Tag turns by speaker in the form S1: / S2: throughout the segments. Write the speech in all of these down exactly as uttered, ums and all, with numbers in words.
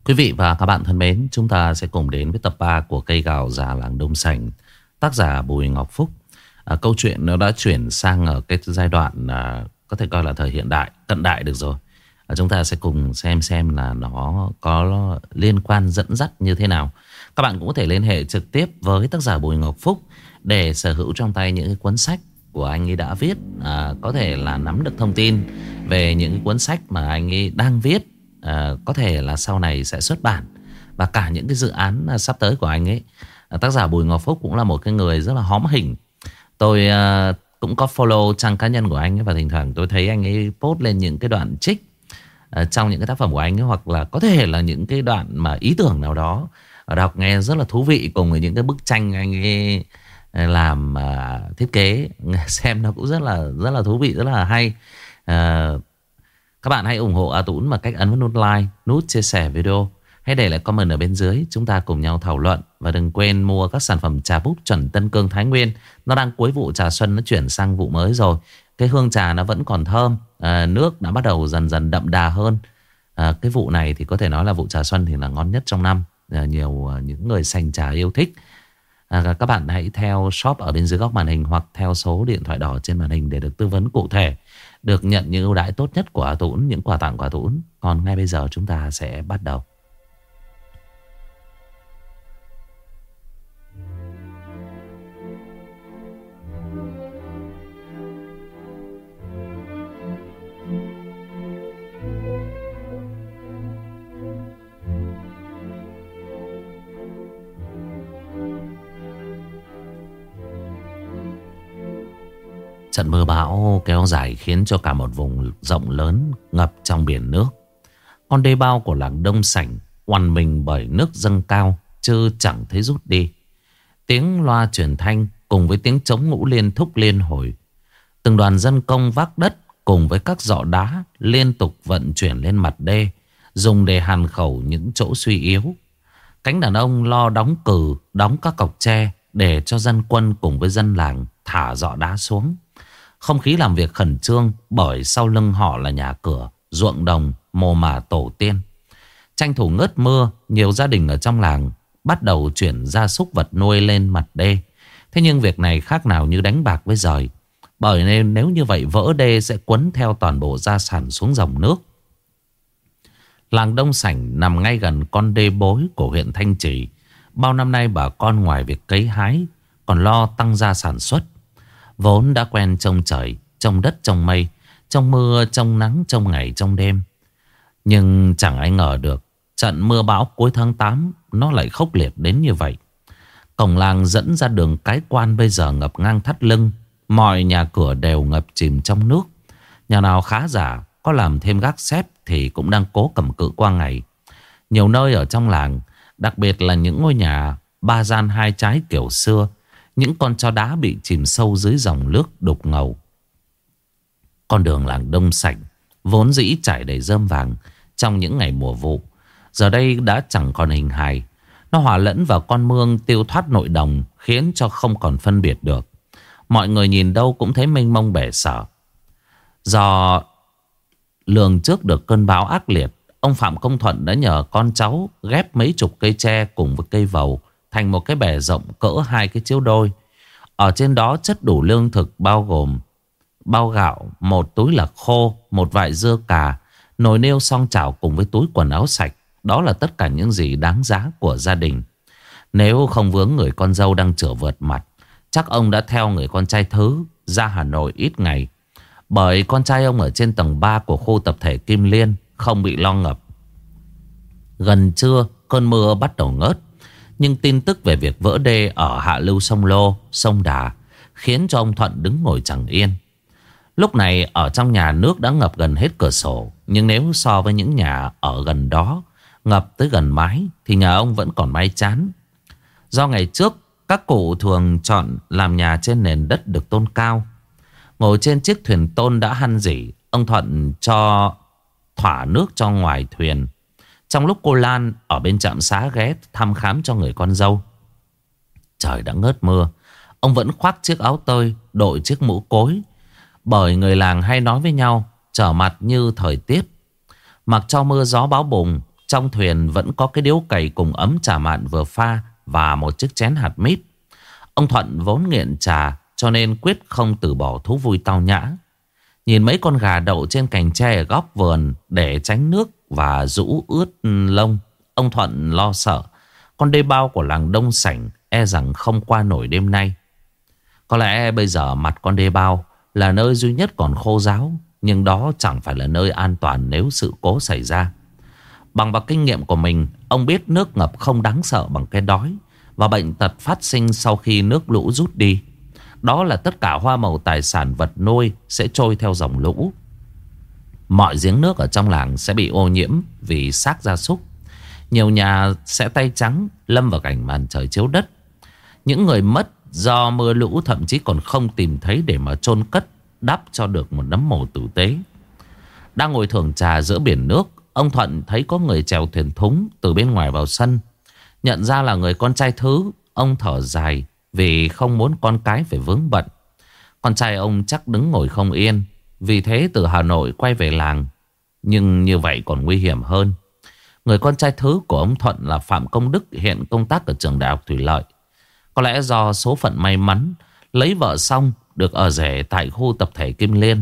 S1: Quý vị và các bạn thân mến, chúng ta sẽ cùng đến với tập ba của Cây Gạo Già Làng Đông Sảnh, tác giả Bùi Ngọc Phúc. à, Câu chuyện nó đã chuyển sang ở cái giai đoạn à, có thể coi là thời hiện đại, cận đại được rồi. à, Chúng ta sẽ cùng xem xem là nó có liên quan dẫn dắt như thế nào. Các bạn cũng có thể liên hệ trực tiếp với tác giả Bùi Ngọc Phúc để sở hữu trong tay những cái cuốn sách của anh ấy đã viết, à, có thể là nắm được thông tin về những cái cuốn sách mà anh ấy đang viết, à, có thể là sau này sẽ xuất bản, và cả những cái dự án à, sắp tới của anh ấy. à, Tác giả Bùi Ngọc Phúc cũng là một cái người rất là hóm hình. Tôi à, cũng có follow trang cá nhân của anh ấy, và thỉnh thoảng tôi thấy anh ấy post lên những cái đoạn trích à, trong những cái tác phẩm của anh ấy, hoặc là có thể là những cái đoạn mà ý tưởng nào đó đọc nghe rất là thú vị, cùng với những cái bức tranh anh ấy làm uh, thiết kế xem nó cũng rất là rất là thú vị, rất là hay. uh, Các bạn hãy ủng hộ A Tũng bằng cách ấn vào nút like, nút chia sẻ video, hãy để lại comment ở bên dưới, chúng ta cùng nhau thảo luận. Và đừng quên mua các sản phẩm trà búp chuẩn Tân Cương Thái Nguyên. Nó đang cuối vụ trà xuân, nó chuyển sang vụ mới rồi. Cái hương trà nó vẫn còn thơm, à, nước đã bắt đầu dần dần đậm đà hơn. à, Cái vụ này thì có thể nói là vụ trà xuân thì là ngon nhất trong năm. à, Nhiều à, những người sành trà yêu thích. À, các bạn hãy theo shop ở bên dưới góc màn hình, hoặc theo số điện thoại đỏ trên màn hình để được tư vấn cụ thể, được nhận những ưu đãi tốt nhất của A Tũng, những quà tặng của A Tũng. Còn ngay bây giờ chúng ta sẽ bắt đầu. Trận mưa bão kéo dài khiến cho cả một vùng rộng lớn ngập trong biển nước. Con đê bao của làng Đông Sảnh oằn mình bởi nước dâng cao, chứ chẳng thấy rút đi. Tiếng loa truyền thanh cùng với tiếng trống ngũ liên thúc liên hồi. Từng đoàn dân công vác đất cùng với các giọ đá liên tục vận chuyển lên mặt đê, dùng để hàn khẩu những chỗ suy yếu. Cánh đàn ông lo đóng cừ, đóng các cọc tre để cho dân quân cùng với dân làng thả giọ đá xuống. Không khí làm việc khẩn trương, bởi sau lưng họ là nhà cửa, ruộng đồng, mồ mả tổ tiên. Tranh thủ ngớt mưa, nhiều gia đình ở trong làng bắt đầu chuyển gia súc vật nuôi lên mặt đê. Thế nhưng việc này khác nào như đánh bạc với giời, bởi nên nếu như vậy vỡ đê sẽ cuốn theo toàn bộ gia sản xuống dòng nước. Làng Đông Sảnh nằm ngay gần con đê bối của huyện Thanh Trì. Bao năm nay bà con ngoài việc cấy hái còn lo tăng gia sản xuất. Vốn đã quen trông trời, trông đất, trông mây, trông mưa, trông nắng, trông ngày, trông đêm. Nhưng chẳng ai ngờ được trận mưa bão cuối tháng tám nó lại khốc liệt đến như vậy. Cổng làng dẫn ra đường Cái Quan bây giờ ngập ngang thắt lưng. Mọi nhà cửa đều ngập chìm trong nước. Nhà nào khá giả có làm thêm gác xép thì cũng đang cố cầm cự qua ngày. Nhiều nơi ở trong làng, đặc biệt là những ngôi nhà ba gian hai trái kiểu xưa, những con chó đá bị chìm sâu dưới dòng nước đục ngầu. Con đường làng Đông Sảnh vốn dĩ trải đầy rơm vàng trong những ngày mùa vụ, giờ đây đã chẳng còn hình hài. Nó hòa lẫn vào con mương tiêu thoát nội đồng, khiến cho không còn phân biệt được. Mọi người nhìn đâu cũng thấy mênh mông bể sở. Do lường trước được cơn bão ác liệt, ông Phạm Công Thuận đã nhờ con cháu ghép mấy chục cây tre cùng với cây vầu thành một cái bè rộng cỡ hai cái chiếu đôi. Ở trên đó chất đủ lương thực, bao gồm bao gạo, một túi lạc khô, một vại dưa cà, nồi niêu song chảo cùng với túi quần áo sạch. Đó là tất cả những gì đáng giá của gia đình. Nếu không vướng người con dâu đang chữa vượt mặt, chắc ông đã theo người con trai thứ ra Hà Nội ít ngày. Bởi con trai ông ở trên tầng ba của khu tập thể Kim Liên không bị lo ngập. Gần trưa, cơn mưa bắt đầu ngớt. Nhưng tin tức về việc vỡ đê ở hạ lưu sông Lô, sông Đà khiến cho ông Thuận đứng ngồi chẳng yên. Lúc này ở trong nhà nước đã ngập gần hết cửa sổ. Nhưng nếu so với những nhà ở gần đó ngập tới gần mái, thì nhà ông vẫn còn may chán. Do ngày trước các cụ thường chọn làm nhà trên nền đất được tôn cao. Ngồi trên chiếc thuyền tôn đã hăn rỉ, ông Thuận cho thỏa nước cho ngoài thuyền. Trong lúc cô Lan ở bên trạm xá ghé thăm khám cho người con dâu. Trời đã ngớt mưa, ông vẫn khoác chiếc áo tơi, đội chiếc mũ cối. Bởi người làng hay nói với nhau, trở mặt như thời tiết. Mặc cho mưa gió bão bùng, Trong thuyền vẫn có cái điếu cày cùng ấm trà mạn vừa pha và một chiếc chén hạt mít. Ông Thuận vốn nghiện trà cho nên quyết không từ bỏ thú vui tao nhã. Nhìn mấy con gà đậu trên cành tre ở góc vườn để tránh nước và rũ ướt lông, ông Thuận lo sợ con đê bao của làng Đông Sảnh e rằng không qua nổi đêm nay. Có lẽ bây giờ mặt con đê bao là nơi duy nhất còn khô ráo, nhưng đó chẳng phải là nơi an toàn nếu sự cố xảy ra. Bằng vào kinh nghiệm của mình, ông biết nước ngập không đáng sợ bằng cái đói và bệnh tật phát sinh sau khi nước lũ rút đi. Đó là tất cả hoa màu tài sản vật nuôi sẽ trôi theo dòng lũ. Mọi giếng nước ở trong làng sẽ bị ô nhiễm vì xác gia súc. Nhiều nhà sẽ tay trắng lâm vào cảnh màn trời chiếu đất. Những người mất do mưa lũ thậm chí còn không tìm thấy để mà chôn cất, đắp cho được một nấm mồ tử tế. Đang ngồi thưởng trà giữa biển nước, ông Thuận thấy có người chèo thuyền thúng từ bên ngoài vào sân. Nhận ra là người con trai thứ, ông thở dài vì không muốn con cái phải vướng bận. Con trai ông chắc đứng ngồi không yên, vì thế từ Hà Nội quay về làng. Nhưng như vậy còn nguy hiểm hơn. Người con trai thứ của ông Thuận là Phạm Công Đức, hiện công tác ở trường Đại học Thủy Lợi. Có lẽ do số phận may mắn, lấy vợ xong được ở rể tại khu tập thể Kim Liên.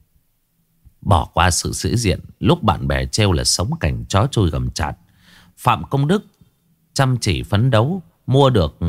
S1: Bỏ qua sự sĩ diện lúc bạn bè trêu là sống cảnh chó chui gầm chặt, Phạm Công Đức chăm chỉ phấn đấu, mua được,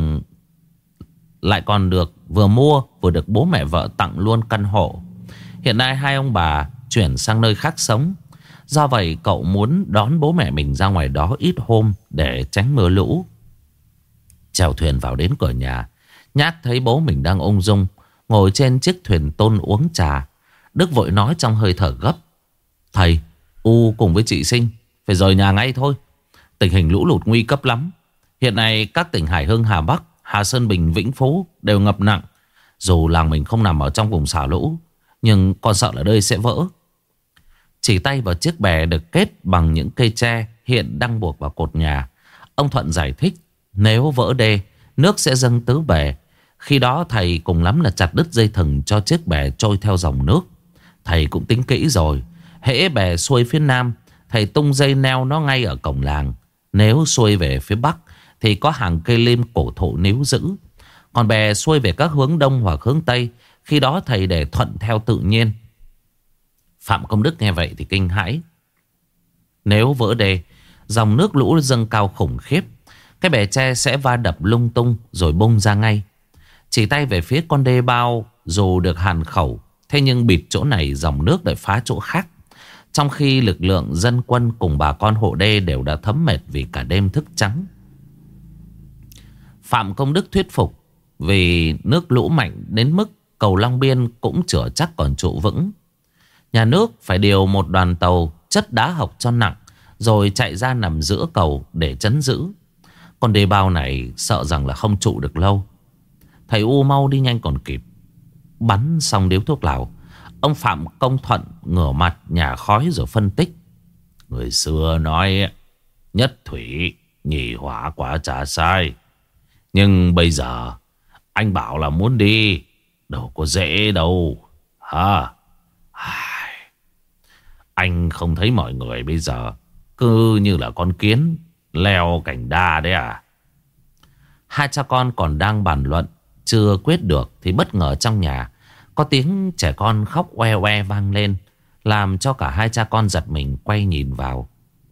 S1: lại còn được vừa mua vừa được bố mẹ vợ tặng luôn căn hộ. Hiện nay hai ông bà chuyển sang nơi khác sống. Do vậy cậu muốn đón bố mẹ mình ra ngoài đó ít hôm để tránh mưa lũ. Chèo thuyền vào đến cửa nhà, Nhác thấy bố mình đang ung dung ngồi trên chiếc thuyền tôn uống trà. Đức vội nói trong hơi thở gấp: "Thầy, U cùng với chị Sinh phải rời nhà ngay thôi. Tình hình lũ lụt nguy cấp lắm. Hiện nay các tỉnh Hải Hưng, Hà Bắc, Hà Sơn, Bình, Vĩnh Phú đều ngập nặng. Dù làng mình không nằm ở trong vùng xả lũ, nhưng con sợ là đây sẽ vỡ." Chỉ tay vào chiếc bè được kết bằng những cây tre hiện đang buộc vào cột nhà, ông Thuận giải thích: "Nếu vỡ đê, nước sẽ dâng tứ bề. Khi đó thầy cùng lắm là chặt đứt dây thừng cho chiếc bè trôi theo dòng nước. Thầy cũng tính kỹ rồi. Hễ bè xuôi phía nam, thầy tung dây neo nó ngay ở cổng làng. Nếu xuôi về phía bắc thì có hàng cây lim cổ thụ níu giữ. Còn bè xuôi về các hướng đông hoặc hướng tây, khi đó thầy để thuận theo tự nhiên." Phạm Công Đức nghe vậy thì kinh hãi. Nếu vỡ đê, dòng nước lũ dâng cao khủng khiếp, cái bè tre sẽ va đập lung tung rồi bung ra ngay. Chỉ tay về phía con đê bao dù được hàn khẩu, thế nhưng bịt chỗ này dòng nước lại phá chỗ khác. Trong khi lực lượng dân quân cùng bà con hộ đê đều đã thấm mệt vì cả đêm thức trắng. Phạm Công Đức thuyết phục vì nước lũ mạnh đến mức cầu Long Biên cũng chưa chắc còn trụ vững. Nhà nước phải điều một đoàn tàu chất đá hộc cho nặng rồi chạy ra nằm giữa cầu để trấn giữ. Con đê bao này sợ rằng là không trụ được lâu. Thầy U mau đi nhanh còn kịp. Bắn xong điếu thuốc lào, ông Phạm Công Thuận ngửa mặt nhả khói rồi phân tích: "Người xưa nói nhất thủy nhì hỏa quả chả sai. Nhưng bây giờ anh bảo là muốn đi, đâu có dễ đâu hả? Anh không thấy mọi người bây giờ cứ như là con kiến leo cành đa đấy à?" Hai cha con còn đang bàn luận chưa quyết được thì bất ngờ trong nhà có tiếng trẻ con khóc oe oe vang lên, làm cho cả hai cha con giật mình quay nhìn vào.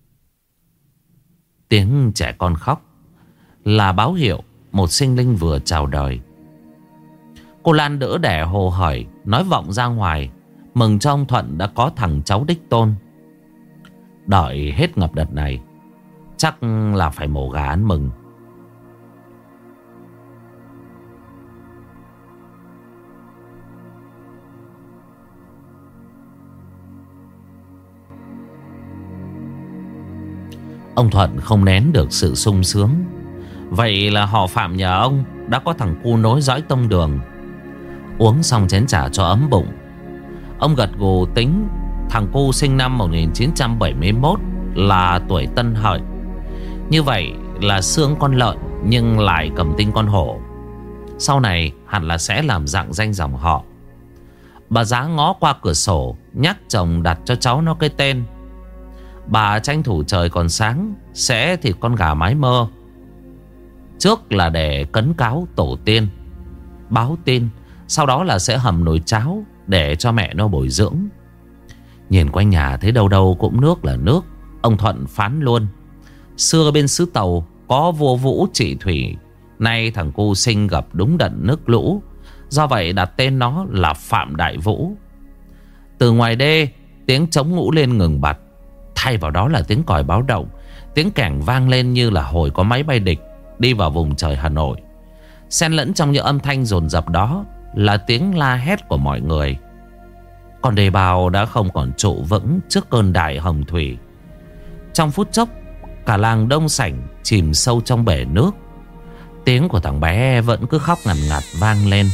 S1: Tiếng trẻ con khóc là báo hiệu một sinh linh vừa chào đời. Cô Lan đỡ đẻ hồ hởi nói vọng ra ngoài, mừng cho ông Thuận đã có thằng cháu đích tôn. Đợi hết ngập đợt này chắc là phải mổ gà ăn mừng. Ông Thuận không nén được sự sung sướng. Vậy là họ Phạm nhà ông đã có thằng cu nối dõi tông đường. Uống xong chén trà cho ấm bụng, ông gật gù tính thằng cu sinh năm một nghìn chín trăm bảy mươi mốt là tuổi Tân Hợi. Như vậy là xương con lợn nhưng lại cầm tinh con hổ. Sau này hẳn là sẽ làm dạng danh dòng họ. Bà Giá ngó qua cửa sổ nhắc chồng đặt cho cháu nó cái tên. Bà tranh thủ trời còn sáng sẽ thịt con gà mái mơ. Trước là để cấn cáo tổ tiên, báo tin. Sau đó là sẽ hầm nồi cháo để cho mẹ nó bồi dưỡng. Nhìn quanh nhà thấy đâu đâu cũng nước là nước, ông Thuận phán luôn: xưa bên xứ Tàu có vua Vũ trị thủy, nay thằng cu sinh gặp đúng đận nước lũ, do vậy đặt tên nó là Phạm Đại Vũ. Từ ngoài đê, tiếng trống ngũ lên ngừng bặt, thay vào đó là tiếng còi báo động. Tiếng kèn vang lên như là hồi có máy bay địch đi vào vùng trời Hà Nội. Xen lẫn trong những âm thanh dồn dập đó là tiếng la hét của mọi người. Con đê bao đã không còn trụ vững trước cơn đại hồng thủy. Trong phút chốc, cả làng Đông Sảnh chìm sâu trong bể nước. Tiếng của thằng bé vẫn cứ khóc ngằn ngặt vang lên.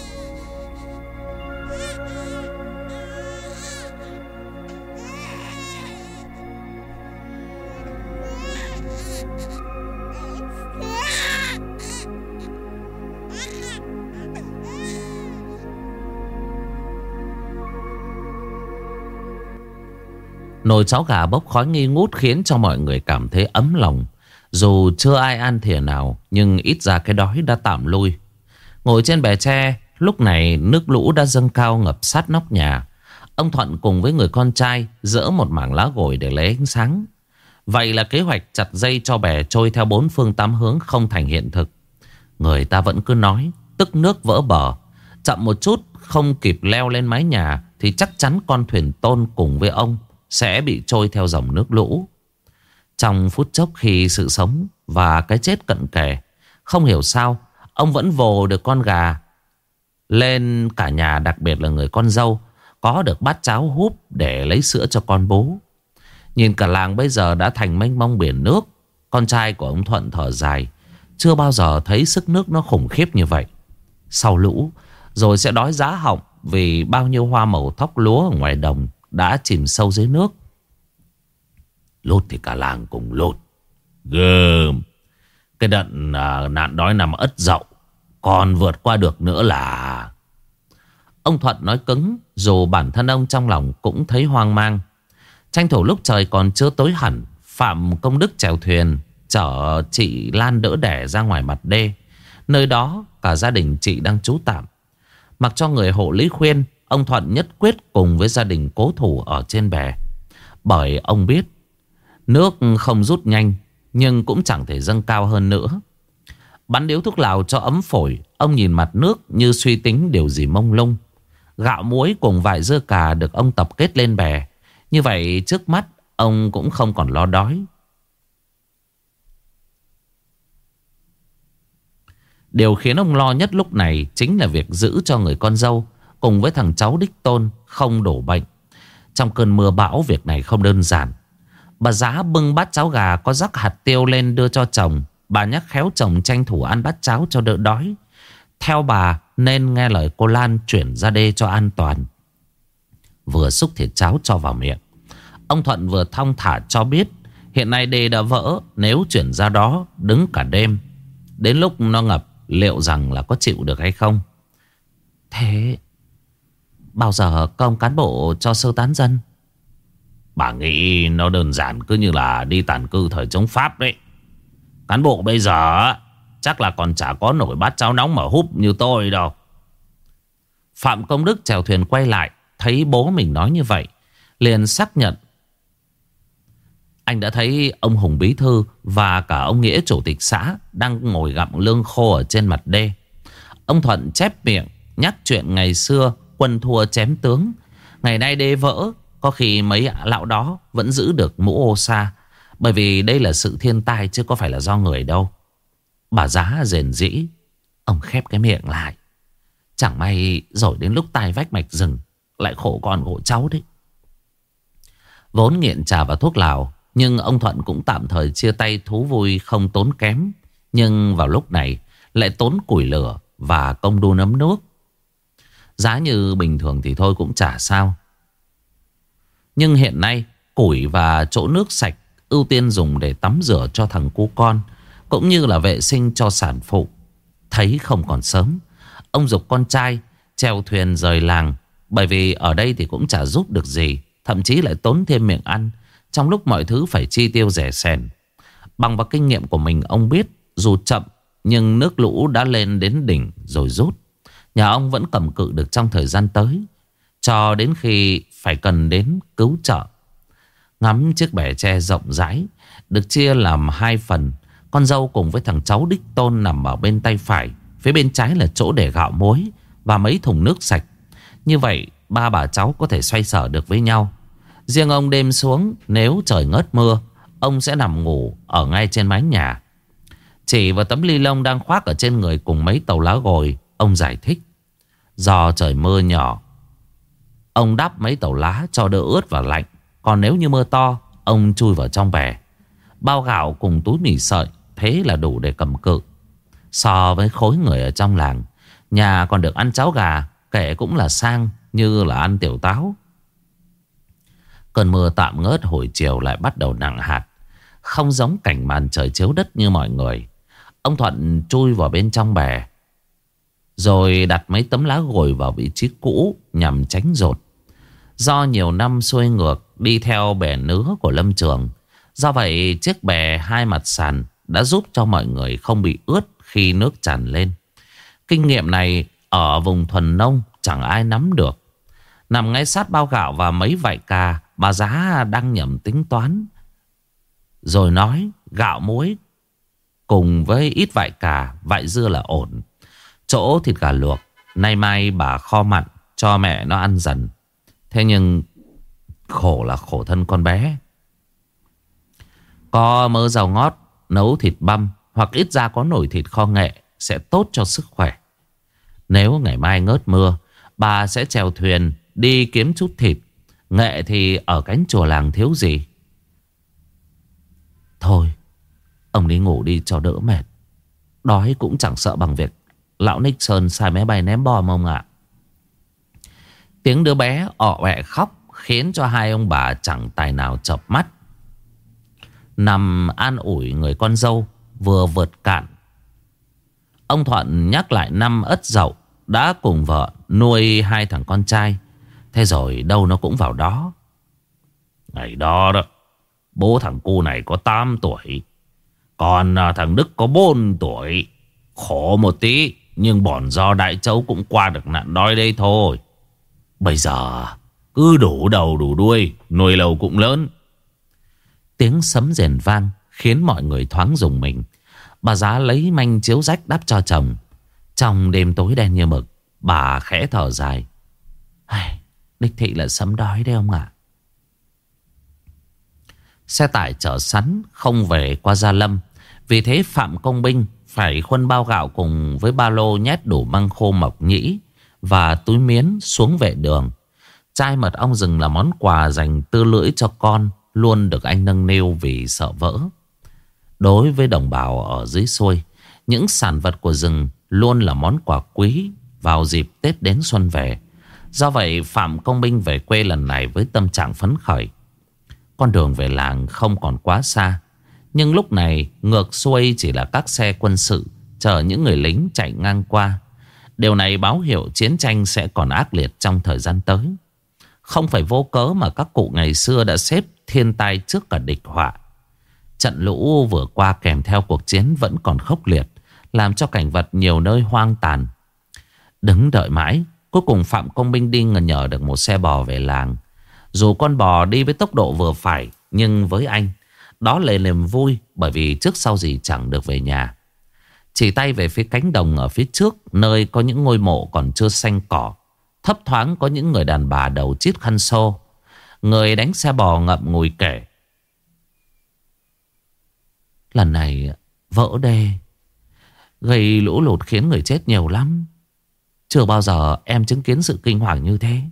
S1: Nồi cháo gà bốc khói nghi ngút khiến cho mọi người cảm thấy ấm lòng. Dù chưa ai ăn thìa nào, nhưng ít ra cái đói đã tạm lui. Ngồi trên bè tre, lúc này nước lũ đã dâng cao ngập sát nóc nhà. Ông Thuận cùng với người con trai dỡ một mảng lá gồi để lấy ánh sáng. Vậy là kế hoạch chặt dây cho bè trôi theo bốn phương tám hướng không thành hiện thực. Người ta vẫn cứ nói tức nước vỡ bờ. Chậm một chút không kịp leo lên mái nhà thì chắc chắn con thuyền tôn cùng với ông sẽ bị trôi theo dòng nước lũ. Trong phút chốc khi sự sống và cái chết cận kề, không hiểu sao ông vẫn vồ được con gà lên cả nhà, đặc biệt là người con dâu có được bát cháo húp để lấy sữa cho con bú. Nhìn cả làng bây giờ đã thành mênh mông biển nước. Con trai của ông Thuận thở dài. Chưa bao giờ thấy sức nước nó khủng khiếp như vậy. Sau lũ rồi sẽ đói giá họng, vì bao nhiêu hoa màu thóc lúa ở ngoài đồng đã chìm sâu dưới nước. Lụt thì cả làng cùng lụt. Gơm. Cái đợt à, nạn đói nằm ất dậu còn vượt qua được nữa là... Ông Thuận nói cứng, dù bản thân ông trong lòng cũng thấy hoang mang. Tranh thủ lúc trời còn chưa tối hẳn, Phạm Công Đức chèo thuyền chở chị Lan đỡ đẻ ra ngoài mặt đê. Nơi đó cả gia đình chị đang trú tạm. Mặc cho người hộ lý khuyên, ông Thuận nhất quyết cùng với gia đình cố thủ ở trên bè. Bởi ông biết nước không rút nhanh, nhưng cũng chẳng thể dâng cao hơn nữa. Bắn điếu thuốc lào cho ấm phổi, ông nhìn mặt nước như suy tính điều gì mông lung. Gạo muối cùng vài dưa cà được ông tập kết lên bè. Như vậy trước mắt ông cũng không còn lo đói. Điều khiến ông lo nhất lúc này chính là việc giữ cho người con dâu cùng với thằng cháu đích tôn không đổ bệnh. Trong cơn mưa bão việc này không đơn giản. Bà Giá bưng bát cháo gà có rắc hạt tiêu lên đưa cho chồng. Bà nhắc khéo chồng tranh thủ ăn bát cháo cho đỡ đói. Theo bà nên nghe lời cô Lan chuyển ra đê cho an toàn. Vừa xúc thìa cháo cho vào miệng, ông Thuận vừa thong thả cho biết hiện nay đê đã vỡ. Nếu chuyển ra đó đứng cả đêm, đến lúc nó ngập liệu rằng là có chịu được hay không. Thế bao giờ công cán bộ cho sơ tán dân? Bà nghĩ nó đơn giản cứ như là đi tản cư thời chống Pháp đấy. Cán bộ bây giờ chắc là còn chả có nổi bát cháo nóng mà húp như tôi đâu. Phạm Công Đức chèo thuyền quay lại, thấy bố mình nói như vậy liền xác nhận. Anh đã thấy ông Hùng bí thư và cả ông Nghĩa chủ tịch xã đang ngồi gặm lương khô ở trên mặt đê. Ông Thuận chép miệng nhắc chuyện ngày xưa quân thua chém tướng. Ngày nay đê vỡ, có khi mấy lão đó vẫn giữ được mũ ô sa, bởi vì đây là sự thiên tai chứ có phải là do người đâu. Bà Giá rền rĩ. Ông khép cái miệng lại. Chẳng may rồi đến lúc tai vách mạch rừng lại khổ con khổ cháu đấy. Vốn nghiện trà và thuốc lào, nhưng ông Thuận cũng tạm thời chia tay thú vui không tốn kém. Nhưng vào lúc này lại tốn củi lửa và công đun ấm nước. Giá như bình thường thì thôi cũng chả sao. Nhưng hiện nay củi và chỗ nước sạch ưu tiên dùng để tắm rửa cho thằng cu con, cũng như là vệ sinh cho sản phụ. Thấy không còn sớm, ông giục con trai chèo thuyền rời làng. Bởi vì ở đây thì cũng chả giúp được gì, thậm chí lại tốn thêm miệng ăn. trong lúc mọi thứ phải chi tiêu rẻ sẻn. Bằng vào kinh nghiệm của mình, ông biết dù chậm nhưng nước lũ đã lên đến đỉnh rồi rút. Nhà ông vẫn cầm cự được trong thời gian tới, cho đến khi phải cần đến cứu trợ. Ngắm chiếc bè tre rộng rãi được chia làm hai phần. Con dâu cùng với thằng cháu đích tôn nằm ở bên tay phải. Phía bên trái là chỗ để gạo muối và mấy thùng nước sạch. Như vậy ba bà cháu có thể xoay sở được với nhau. Riêng ông đêm xuống, nếu trời ngớt mưa, ông sẽ nằm ngủ ở ngay trên mái nhà. Chỉ vào tấm ly lông đang khoác ở trên người cùng mấy tàu lá gồi, ông giải thích. Do trời mưa nhỏ, ông đắp mấy tàu lá cho đỡ ướt và lạnh. Còn nếu như mưa to, ông chui vào trong bè. Bao gạo cùng túi mì sợi, thế là đủ để cầm cự. So với khối người ở trong làng, nhà còn được ăn cháo gà, kể cũng là sang như là ăn tiểu táo. Cơn mưa tạm ngớt, hồi chiều lại bắt đầu nặng hạt. Không giống cảnh màn trời chiếu đất như mọi người. Ông Thuận chui vào bên trong bè, rồi đặt mấy tấm lá gồi vào vị trí cũ nhằm tránh dột. Do nhiều năm xuôi ngược đi theo bè nứa của Lâm Trường, do vậy chiếc bè hai mặt sàn đã giúp cho mọi người không bị ướt khi nước tràn lên. Kinh nghiệm này ở vùng thuần nông chẳng ai nắm được. Nằm ngay sát bao gạo và mấy vại cà, bà Giá đang nhẩm tính toán, rồi nói gạo muối cùng với ít vại cà, vại dưa là ổn. Chỗ thịt gà luộc, nay mai bà kho mặn cho mẹ nó ăn dần. Thế nhưng khổ là khổ thân con bé. Có mỡ rau ngót nấu thịt băm, hoặc ít ra có nồi thịt kho nghệ sẽ tốt cho sức khỏe. Nếu ngày mai ngớt mưa, bà sẽ chèo thuyền đi kiếm chút thịt. Nghệ thì ở cánh chùa làng thiếu gì. Thôi, ông đi ngủ đi cho đỡ mệt. Đói cũng chẳng sợ bằng việc lão Nixon xài máy bay ném bom ông ạ. Tiếng đứa bé ọ ọe khóc khiến cho hai ông bà chẳng tài nào chợp mắt. Nằm an ủi người con dâu vừa vượt cạn, ông Thuận nhắc lại năm Ất Dậu đã cùng vợ nuôi hai thằng con trai. Thế rồi đâu nó cũng vào đó. Ngày đó đó, bố thằng cu này có tám tuổi, còn thằng Đức có bốn tuổi. Khổ một tí, nhưng bỏn do Đại Châu cũng qua được nạn đói đây thôi. Bây giờ cứ đủ đầu đủ đuôi, nuôi lầu cũng lớn. Tiếng sấm rền vang khiến mọi người thoáng rùng mình. Bà Giá lấy manh chiếu rách đắp cho chồng. Trong đêm tối đen như mực, bà khẽ thở dài. Đích thị là sấm đói đấy ông ạ. Xe tải chở sắn không về qua Gia Lâm. Vì thế Phạm Công Binh phải khuân bao gạo cùng với ba lô nhét đủ măng khô mộc nhĩ và túi miến xuống vệ đường. Chai mật ong rừng là món quà dành tư lưỡi cho con, luôn được anh nâng niu vì sợ vỡ. Đối với đồng bào ở dưới xuôi, những sản vật của rừng luôn là món quà quý vào dịp Tết đến xuân về. Do vậy Phạm Công Binh về quê lần này với tâm trạng phấn khởi. Con đường về làng không còn quá xa, nhưng lúc này ngược xuôi chỉ là các xe quân sự chở những người lính chạy ngang qua. Điều này báo hiệu chiến tranh sẽ còn ác liệt trong thời gian tới. Không phải vô cớ mà các cụ ngày xưa đã xếp thiên tai trước cả địch họa. Trận lũ vừa qua kèm theo cuộc chiến vẫn còn khốc liệt, làm cho cảnh vật nhiều nơi hoang tàn. Đứng đợi mãi, cuối cùng Phạm Công Binh đi ngờ nhờ được một xe bò về làng. Dù con bò đi với tốc độ vừa phải, nhưng với anh, đó là niềm vui, bởi vì trước sau gì chẳng được về nhà. Chỉ tay về phía cánh đồng ở phía trước, nơi có những ngôi mộ còn chưa xanh cỏ. Thấp thoáng có những người đàn bà đầu chít khăn xô. Người đánh xe bò ngậm ngùi kể. Lần này vỡ đê, gây lũ lụt khiến người chết nhiều lắm. Chưa bao giờ em chứng kiến sự kinh hoàng như thế.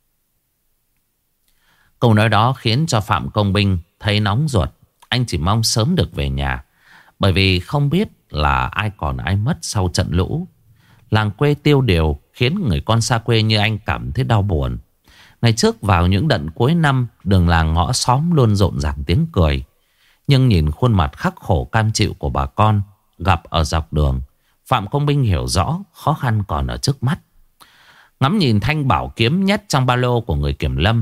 S1: Câu nói đó khiến cho Phạm Công Binh thấy nóng ruột. Anh chỉ mong sớm được về nhà, bởi vì không biết là ai còn ai mất sau trận lũ. Làng quê tiêu điều khiến người con xa quê như anh cảm thấy đau buồn. Ngày trước vào những đợt cuối năm, đường làng ngõ xóm luôn rộn ràng tiếng cười. Nhưng nhìn khuôn mặt khắc khổ cam chịu của bà con gặp ở dọc đường, Phạm Công Binh hiểu rõ khó khăn còn ở trước mắt. Ngắm nhìn thanh bảo kiếm nhét trong ba lô của người kiểm lâm,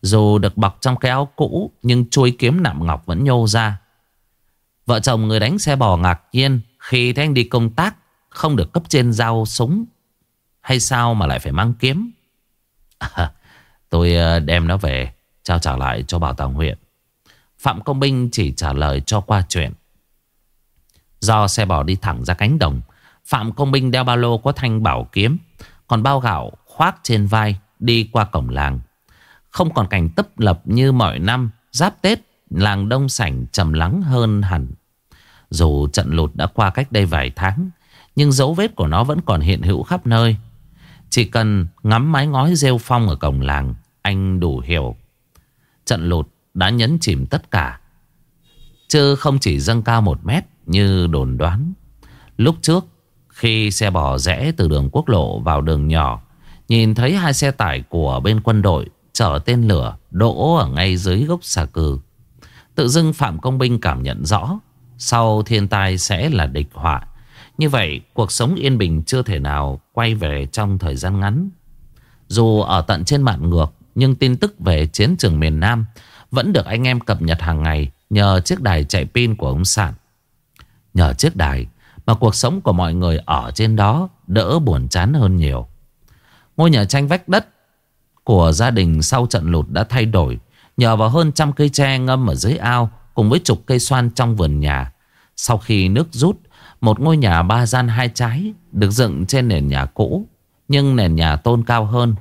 S1: Dù được bọc trong cái áo cũ, nhưng chuôi kiếm nạm ngọc vẫn nhô ra. Vợ chồng người đánh xe bò ngạc nhiên khi thấy anh đi công tác không được cấp trên giao súng. Hay sao mà lại phải mang kiếm? À, tôi đem nó về trao trả lại cho bảo tàng huyện. Phạm Công Binh chỉ trả lời cho qua chuyện. Do xe bò đi thẳng ra cánh đồng, Phạm Công Binh đeo ba lô có thanh bảo kiếm, còn bao gạo khoác trên vai, đi qua cổng làng. Không còn cảnh tấp lập như mọi năm giáp Tết, làng Đông Sảnh trầm lắng hơn hẳn. Dù trận lụt đã qua cách đây vài tháng, nhưng dấu vết của nó vẫn còn hiện hữu khắp nơi. Chỉ cần ngắm mái ngói rêu phong ở cổng làng, anh đủ hiểu trận lụt đã nhấn chìm tất cả, chứ không chỉ dâng cao một mét như đồn đoán. Lúc trước, khi xe bò rẽ từ đường quốc lộ vào đường nhỏ, nhìn thấy hai xe tải của bên quân đội chở tên lửa đỗ ở ngay dưới gốc xà cừ. Tự dưng Phạm Công Binh cảm nhận rõ, sau thiên tai sẽ là địch họa. Như vậy, cuộc sống yên bình chưa thể nào quay về trong thời gian ngắn. Dù ở tận trên mạn ngược, nhưng tin tức về chiến trường miền Nam vẫn được anh em cập nhật hàng ngày nhờ chiếc đài chạy pin của ông Sản. Nhờ chiếc đài mà cuộc sống của mọi người ở trên đó đỡ buồn chán hơn nhiều. Ngôi nhà tranh vách đất của gia đình sau trận lụt đã thay đổi nhờ vào hơn trăm cây tre ngâm ở dưới ao cùng với chục cây xoan trong vườn nhà. Sau khi nước rút, một ngôi nhà ba gian hai trái được dựng trên nền nhà cũ, nhưng nền nhà tôn cao hơn.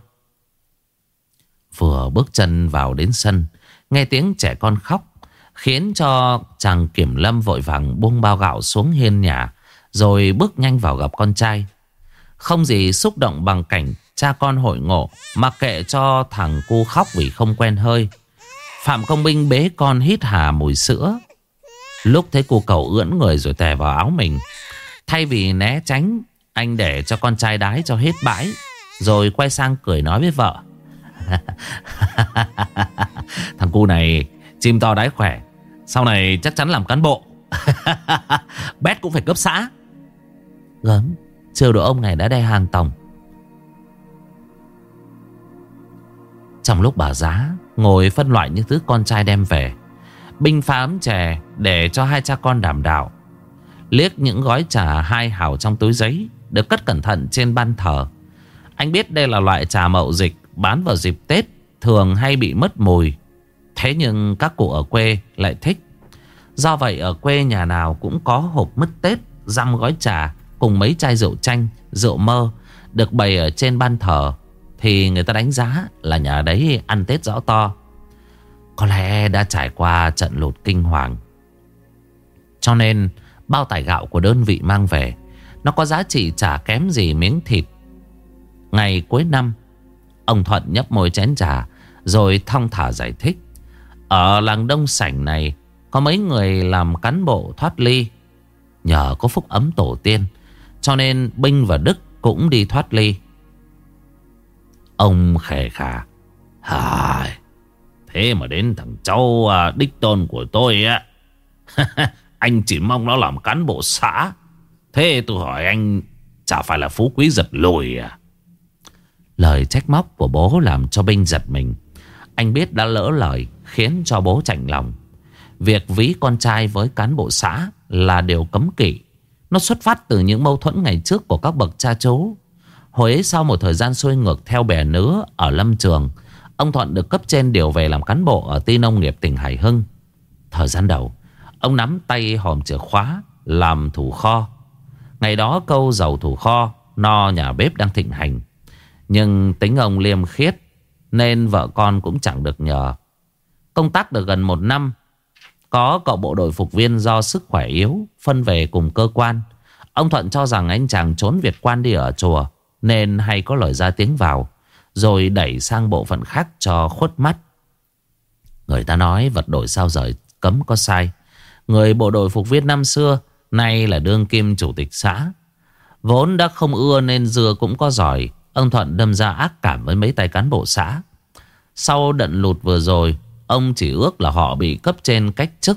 S1: Vừa bước chân vào đến sân, nghe tiếng trẻ con khóc, khiến cho chàng kiểm lâm vội vàng buông bao gạo xuống hiên nhà, rồi bước nhanh vào gặp con trai. Không gì xúc động bằng cảnh cha con hội ngộ, mặc kệ cho thằng cu khóc vì không quen hơi. Phạm Công Binh bế con hít hà mùi sữa. Lúc thấy cô cậu ưỡn người rồi tè vào áo mình, thay vì né tránh, anh để cho con trai đái cho hết bãi, rồi quay sang cười nói với vợ. Thằng cu này chim to đái khỏe, sau này chắc chắn làm cán bộ. Bét cũng phải cấp xã. Gớm, trêu đùa ông này đã đe hàng tổng. Trong lúc bà Giá ngồi phân loại những thứ con trai đem về, Binh pha ấm chè để cho hai cha con đảm đạo. Liếc những gói trà hai hào trong túi giấy được cất cẩn thận trên ban thờ. Anh biết đây là loại trà mậu dịch bán vào dịp Tết, thường hay bị mất mùi. Thế nhưng các cụ ở quê lại thích. Do vậy ở quê nhà nào cũng có hộp mứt Tết, dăm gói trà cùng mấy chai rượu chanh, rượu mơ được bày ở trên ban thờ, thì người ta đánh giá là nhà đấy ăn Tết rõ to. Có lẽ đã trải qua trận lụt kinh hoàng, cho nên bao tải gạo của đơn vị mang về nó có giá trị chả kém gì miếng thịt. Ngày cuối năm, ông Thuận nhấp môi chén trà rồi thong thả giải thích. Ở làng Đông Sảnh này có mấy người làm cán bộ thoát ly. Nhờ có phúc ấm tổ tiên, cho nên Binh và Đức cũng đi thoát ly. Ông khè khà. Hài, thế mà đến thằng cháu đích tôn của tôi á, anh chỉ mong nó làm cán bộ xã. Thế tôi hỏi anh, chả phải là phú quý giật lùi à? Lời trách móc của bố làm cho Binh giật mình. Anh biết đã lỡ lời, khiến cho bố chạnh lòng. Việc ví con trai với cán bộ xã là điều cấm kỵ. Nó xuất phát từ những mâu thuẫn ngày trước của các bậc cha chú. Hồi ấy, sau một thời gian xuôi ngược theo bè nứa ở Lâm Trường, ông Thuận được cấp trên điều về làm cán bộ ở ty nông nghiệp tỉnh Hải Hưng. Thời gian đầu, ông nắm tay hòm chìa khóa làm thủ kho. Ngày đó câu dầu thủ kho no nhà bếp đang thịnh hành. Nhưng tính ông liêm khiết nên vợ con cũng chẳng được nhờ. Công tác được gần một năm, có cậu bộ đội phục viên do sức khỏe yếu phân về cùng cơ quan. Ông Thuận cho rằng anh chàng trốn Việt quan đi ở chùa nên hay có lời ra tiếng vào, rồi đẩy sang bộ phận khác cho khuất mắt. Người ta nói vật đổi sao rời cấm có sai. Người bộ đội phục viên năm xưa nay là đương kim chủ tịch xã. Vốn đã không ưa nên dưa cũng có giỏi. Ông Thuận đâm ra ác cảm với mấy tay cán bộ xã. Sau đợt lụt vừa rồi, ông chỉ ước là họ bị cấp trên cách chức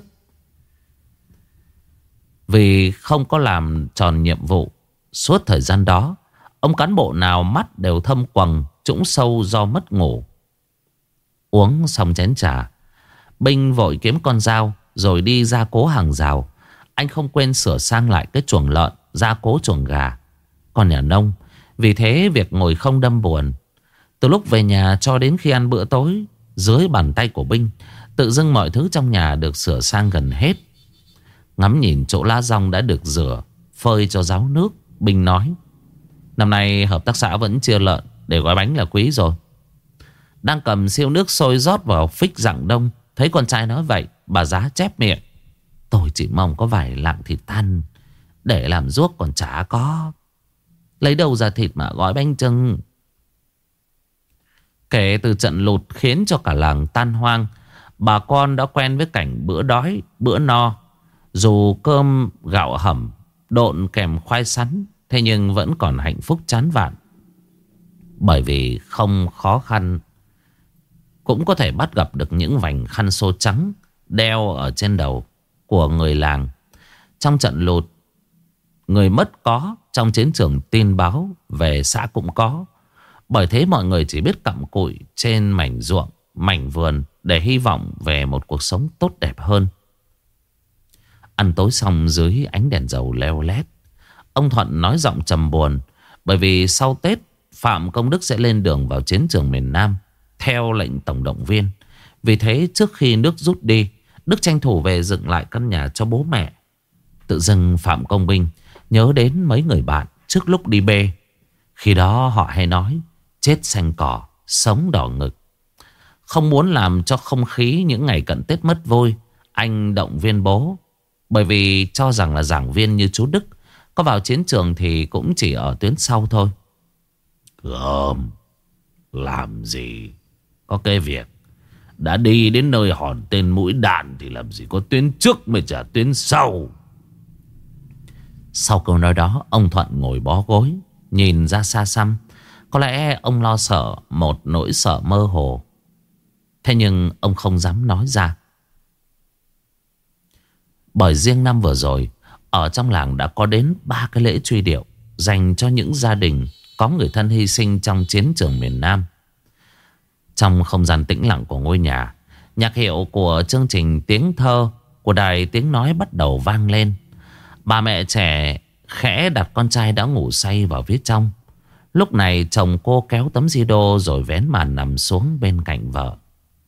S1: vì không có làm tròn nhiệm vụ. Suốt thời gian đó, ông cán bộ nào mắt đều thâm quầng, trũng sâu do mất ngủ. Uống xong chén trà, Binh vội kiếm con dao rồi đi ra cố hàng rào. Anh không quên sửa sang lại cái chuồng lợn, gia cố chuồng gà. Con nhà nông, vì thế việc ngồi không đâm buồn. Từ lúc về nhà cho đến khi ăn bữa tối, dưới bàn tay của Binh, tự dưng mọi thứ trong nhà được sửa sang gần hết. Ngắm nhìn chỗ lá dong đã được rửa, phơi cho ráo nước, Binh nói: năm nay hợp tác xã vẫn chia lợn để gói bánh là quý rồi. Đang cầm siêu nước sôi rót vào phích rạng đông, thấy con trai nói vậy, bà Giá chép miệng: tôi chỉ mong có vài lạng thịt thăn để làm ruốc còn chả có. Lấy đâu ra thịt mà gói bánh chưng. Kể từ trận lụt khiến cho cả làng tan hoang, bà con đã quen với cảnh bữa đói bữa no. Dù cơm gạo hầm độn kèm khoai sắn, thế nhưng vẫn còn hạnh phúc chán vạn. Bởi vì không khó khăn cũng có thể bắt gặp được những vành khăn xô trắng đeo ở trên đầu của người làng. Trong trận lụt, người mất có, trong chiến trường tin báo về xã cũng có. Bởi thế mọi người chỉ biết cặm cụi trên mảnh ruộng, mảnh vườn để hy vọng về một cuộc sống tốt đẹp hơn. Ăn tối xong dưới ánh đèn dầu leo lét, ông Thuận nói giọng trầm buồn. Bởi vì sau Tết, Phạm Công Đức sẽ lên đường vào chiến trường miền Nam theo lệnh tổng động viên. Vì thế trước khi nước rút đi, Đức tranh thủ về dựng lại căn nhà cho bố mẹ. Tự dưng Phạm Công Binh nhớ đến mấy người bạn trước lúc đi bê. Khi đó họ hay nói: chết xanh cỏ, sống đỏ ngực. Không muốn làm cho không khí những ngày cận Tết mất vui, anh động viên bố. Bởi vì cho rằng là giảng viên như chú Đức có vào chiến trường thì cũng chỉ ở tuyến sau thôi. Không, làm gì có cái việc đã đi đến nơi hòn tên mũi đạn thì làm gì có tuyến trước mới trả tuyến sau. Sau câu nói đó, ông Thuận ngồi bó gối, nhìn ra xa xăm. Có lẽ ông lo sợ một nỗi sợ mơ hồ. Thế nhưng ông không dám nói ra. Bởi riêng năm vừa rồi, ở trong làng đã có đến ba cái lễ truy điệu dành cho những gia đình có người thân hy sinh trong chiến trường miền Nam. Trong không gian tĩnh lặng của ngôi nhà, nhạc hiệu của chương trình tiếng thơ của đài tiếng nói bắt đầu vang lên. Bà mẹ trẻ khẽ đặt con trai đã ngủ say vào phía trong. Lúc này chồng cô kéo tấm di đô rồi vén màn nằm xuống bên cạnh vợ.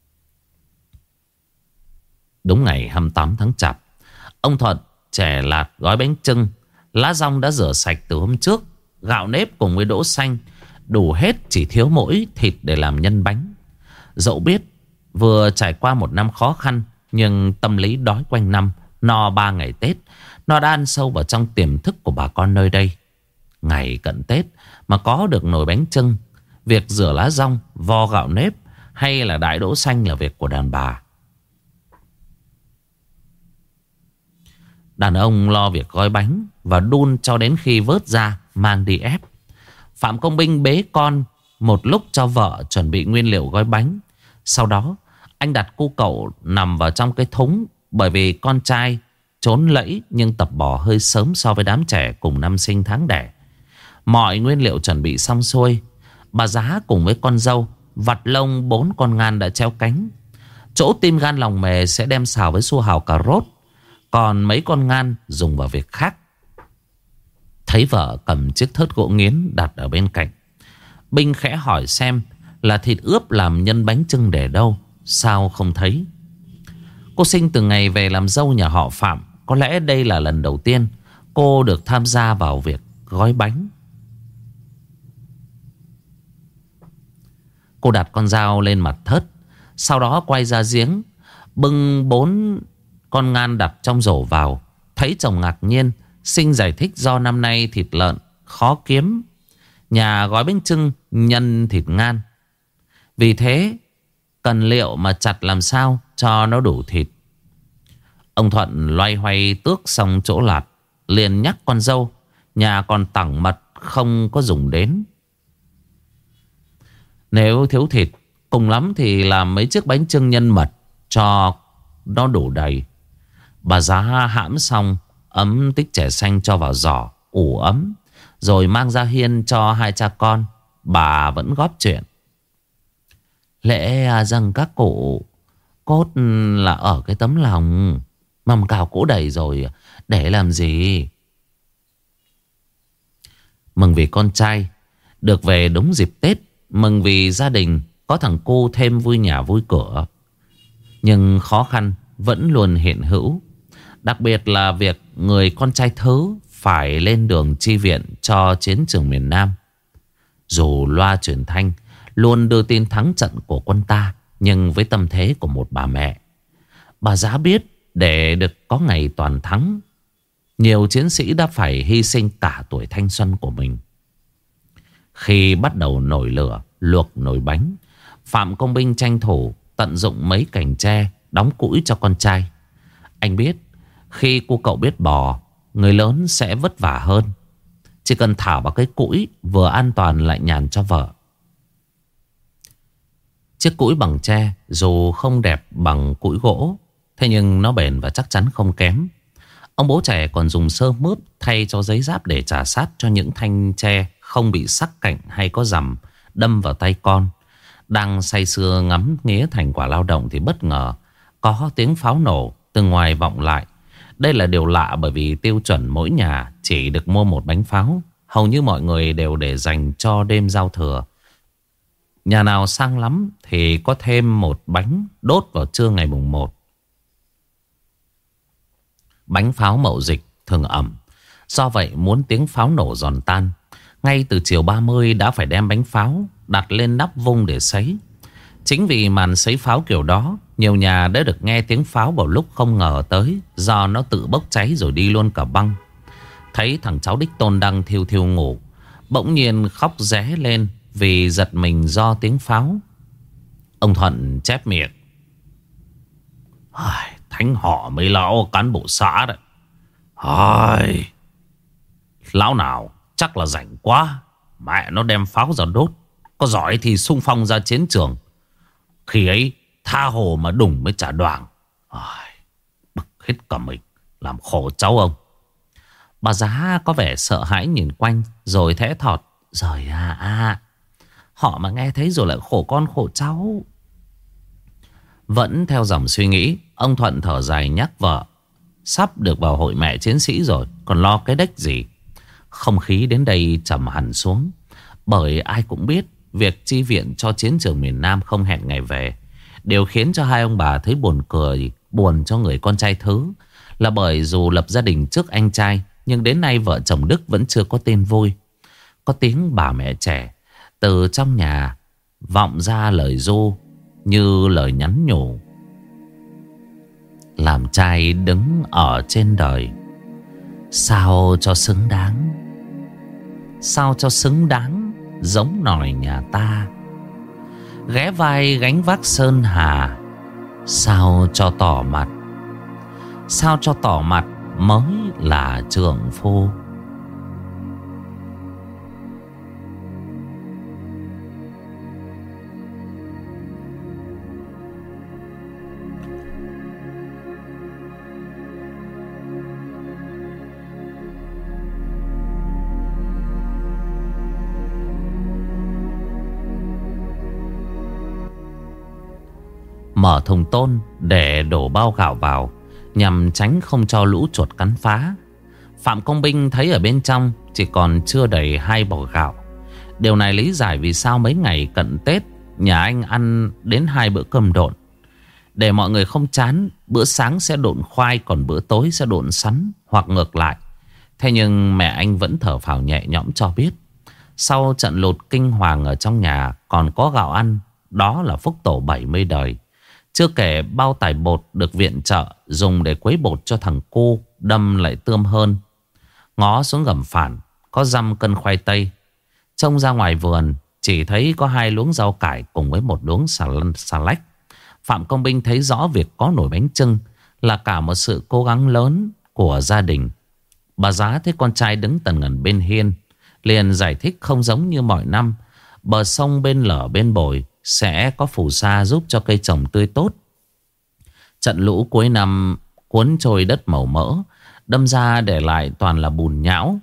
S1: Đúng ngày hai mươi tám tháng Chạp, ông Thuận chẻ lạt gói bánh chưng. Lá dong đã rửa sạch từ hôm trước. Gạo nếp cùng với đỗ xanh đủ hết, chỉ thiếu mỗi thịt để làm nhân bánh. Dẫu biết vừa trải qua một năm khó khăn, nhưng tâm lý đói quanh năm, no ba ngày Tết, nó đã ăn sâu vào trong tiềm thức của bà con nơi đây. Ngày cận Tết mà có được nồi bánh chưng, việc rửa lá dong, vo gạo nếp hay là đãi đỗ xanh là việc của đàn bà. Đàn ông lo việc gói bánh và đun cho đến khi vớt ra mang đi ép. Phạm Công Binh bế con một lúc cho vợ chuẩn bị nguyên liệu gói bánh. Sau đó anh đặt cu cậu nằm vào trong cái thúng. Bởi vì con trai trốn lẫy nhưng tập bò hơi sớm so với đám trẻ cùng năm sinh tháng đẻ. Mọi nguyên liệu chuẩn bị xong xuôi, bà Giá cùng với con dâu vặt lông bốn con ngan đã treo cánh. Chỗ tim gan lòng mề sẽ đem xào với su hào cà rốt, còn mấy con ngan dùng vào việc khác. Thấy vợ cầm chiếc thớt gỗ nghiến đặt ở bên cạnh, Binh khẽ hỏi xem là thịt ướp làm nhân bánh chưng để đâu, sao không thấy. Cô Sinh từ ngày về làm dâu nhà họ Phạm, có lẽ đây là lần đầu tiên cô được tham gia vào việc gói bánh. Cô đặt con dao lên mặt thớt, sau đó quay ra giếng, bưng bốn con ngan đặt trong rổ vào. Thấy chồng ngạc nhiên, Sinh giải thích do năm nay thịt lợn khó kiếm, nhà gói bánh chưng nhân thịt ngan. Vì thế cần liệu mà chặt làm sao cho nó đủ thịt. Ông Thuận loay hoay tước xong chỗ lạt, liền nhắc con dâu nhà còn tẳng mật không có dùng đến. Nếu thiếu thịt, cùng lắm thì làm mấy chiếc bánh chưng nhân mật cho nó đủ đầy. Bà Giá hãm xong ấm tích trẻ xanh cho vào giỏ ủ ấm, rồi mang ra hiên cho hai cha con. Bà vẫn góp chuyện. Lẽ rằng các cụ cốt là ở cái tấm lòng. Mâm cao cỗ đầy rồi, để làm gì? Mừng vì con trai được về đúng dịp Tết. Mừng vì gia đình có thằng cu thêm vui nhà vui cửa. Nhưng khó khăn vẫn luôn hiện hữu. Đặc biệt là việc người con trai thứ phải lên đường chi viện cho chiến trường miền Nam. Dù loa truyền thanh luôn đưa tin thắng trận của quân ta, nhưng với tâm thế của một bà mẹ, bà Giá biết để được có ngày toàn thắng, nhiều chiến sĩ đã phải hy sinh cả tuổi thanh xuân của mình. Khi bắt đầu nổi lửa, luộc nồi bánh, Phạm Công Binh tranh thủ tận dụng mấy cành tre đóng củi cho con trai. Anh biết khi cô cậu biết bò, người lớn sẽ vất vả hơn. Chỉ cần thả vào cái củi vừa an toàn lại nhàn cho vợ. Chiếc củi bằng tre dù không đẹp bằng củi gỗ, thế nhưng nó bền và chắc chắn không kém. Ông bố trẻ còn dùng sơ mướp thay cho giấy giáp để trả sát cho những thanh tre không bị sắc cạnh hay có rằm đâm vào tay con. Đang say sưa ngắm nghía thành quả lao động thì bất ngờ có tiếng pháo nổ từ ngoài vọng lại. Đây là điều lạ bởi vì tiêu chuẩn mỗi nhà chỉ được mua một bánh pháo. Hầu như mọi người đều để dành cho đêm giao thừa. Nhà nào sang lắm thì có thêm một bánh đốt vào trưa ngày mùng một. Bánh pháo Mậu Dịch thường ẩm. Do vậy muốn tiếng pháo nổ giòn tan, ngay từ chiều ba mươi đã phải đem bánh pháo đặt lên nắp vung để sấy. Chính vì màn sấy pháo kiểu đó, nhiều nhà đã được nghe tiếng pháo vào lúc không ngờ tới, do nó tự bốc cháy rồi đi luôn cả băng. Thấy thằng cháu đích tôn đang thiêu thiêu ngủ, bỗng nhiên khóc ré lên vì giật mình do tiếng pháo. Ông Thuận chép miệng: thánh họ mấy lão cán bộ xã đấy. Ai... lão nào chắc là rảnh quá, mẹ nó đem pháo ra đốt. Có giỏi thì xung phong ra chiến trường, khi ấy tha hồ mà đùng mới trả đoàn. Ai... bực hết cả mình, làm khổ cháu ông. Bà Giá có vẻ sợ hãi nhìn quanh rồi thẽ thọt: Rồi à à, họ mà nghe thấy rồi lại khổ con khổ cháu. Vẫn theo dòng suy nghĩ, ông Thuận thở dài nhắc vợ: Sắp được vào hội mẹ chiến sĩ rồi, còn lo cái đếch gì. Không khí đến đây trầm hẳn xuống. Bởi ai cũng biết việc chi viện cho chiến trường miền Nam không hẹn ngày về. Điều khiến cho hai ông bà thấy buồn cười, buồn cho người con trai thứ là bởi dù lập gia đình trước anh trai, nhưng đến nay vợ chồng Đức vẫn chưa có tin vui. Có tiếng bà mẹ trẻ từ trong nhà vọng ra lời ru như lời nhắn nhủ: Làm trai đứng ở trên đời, sao cho xứng đáng, sao cho xứng đáng giống nòi nhà ta. Ghé vai gánh vác sơn hà, sao cho tỏ mặt, sao cho tỏ mặt mới là trượng phu. Mở thùng tôn để đổ bao gạo vào, nhằm tránh không cho lũ chuột cắn phá. Phạm Công Binh thấy ở bên trong chỉ còn chưa đầy hai bò gạo. Điều này lý giải vì sao mấy ngày cận Tết nhà anh ăn đến hai bữa cơm độn. Để mọi người không chán, bữa sáng sẽ độn khoai, còn bữa tối sẽ độn sắn, hoặc ngược lại. Thế nhưng mẹ anh vẫn thở phào nhẹ nhõm cho biết sau trận lụt kinh hoàng ở trong nhà còn có gạo ăn, đó là phúc tổ bảy mươi đời. Chưa kể bao tải bột được viện trợ dùng để quấy bột cho thằng cu đâm lại tươm hơn. Ngó xuống gầm phản có dăm cân khoai tây. Trông ra ngoài vườn chỉ thấy có hai luống rau cải cùng với một luống xà, xà lách. Phạm Công Binh thấy rõ việc có nồi bánh chưng là cả một sự cố gắng lớn của gia đình. Bà Giá thấy con trai đứng tần ngần bên hiên, liền giải thích không giống như mọi năm. Bờ sông bên lở bên bồi sẽ có phù sa giúp cho cây trồng tươi tốt. Trận lũ cuối năm cuốn trôi đất màu mỡ, đâm ra để lại toàn là bùn nhão,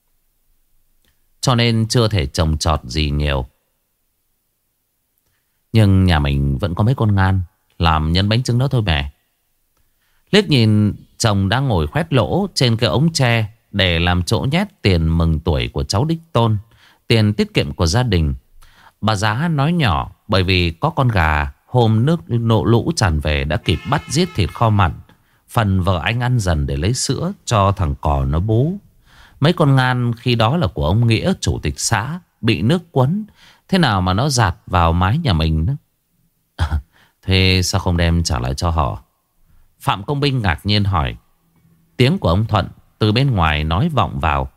S1: cho nên chưa thể trồng trọt gì nhiều. Nhưng nhà mình vẫn có mấy con ngan làm nhân bánh trứng đó thôi mẹ. Liếc nhìn chồng đang ngồi khoét lỗ trên cái ống tre để làm chỗ nhét tiền mừng tuổi của cháu đích tôn, tiền tiết kiệm của gia đình, bà Giá nói nhỏ bởi vì có con gà hôm nước nộ lũ tràn về đã kịp bắt giết thịt kho mặn. Phần vợ anh ăn dần để lấy sữa cho thằng cò nó bú. Mấy con ngan khi đó là của ông Nghĩa, chủ tịch xã, bị nước quấn. Thế nào mà nó giạt vào mái nhà mình nữa. Thế sao không đem trả lại cho họ? Phạm Công Binh ngạc nhiên hỏi. Tiếng của ông Thuận từ bên ngoài nói vọng vào.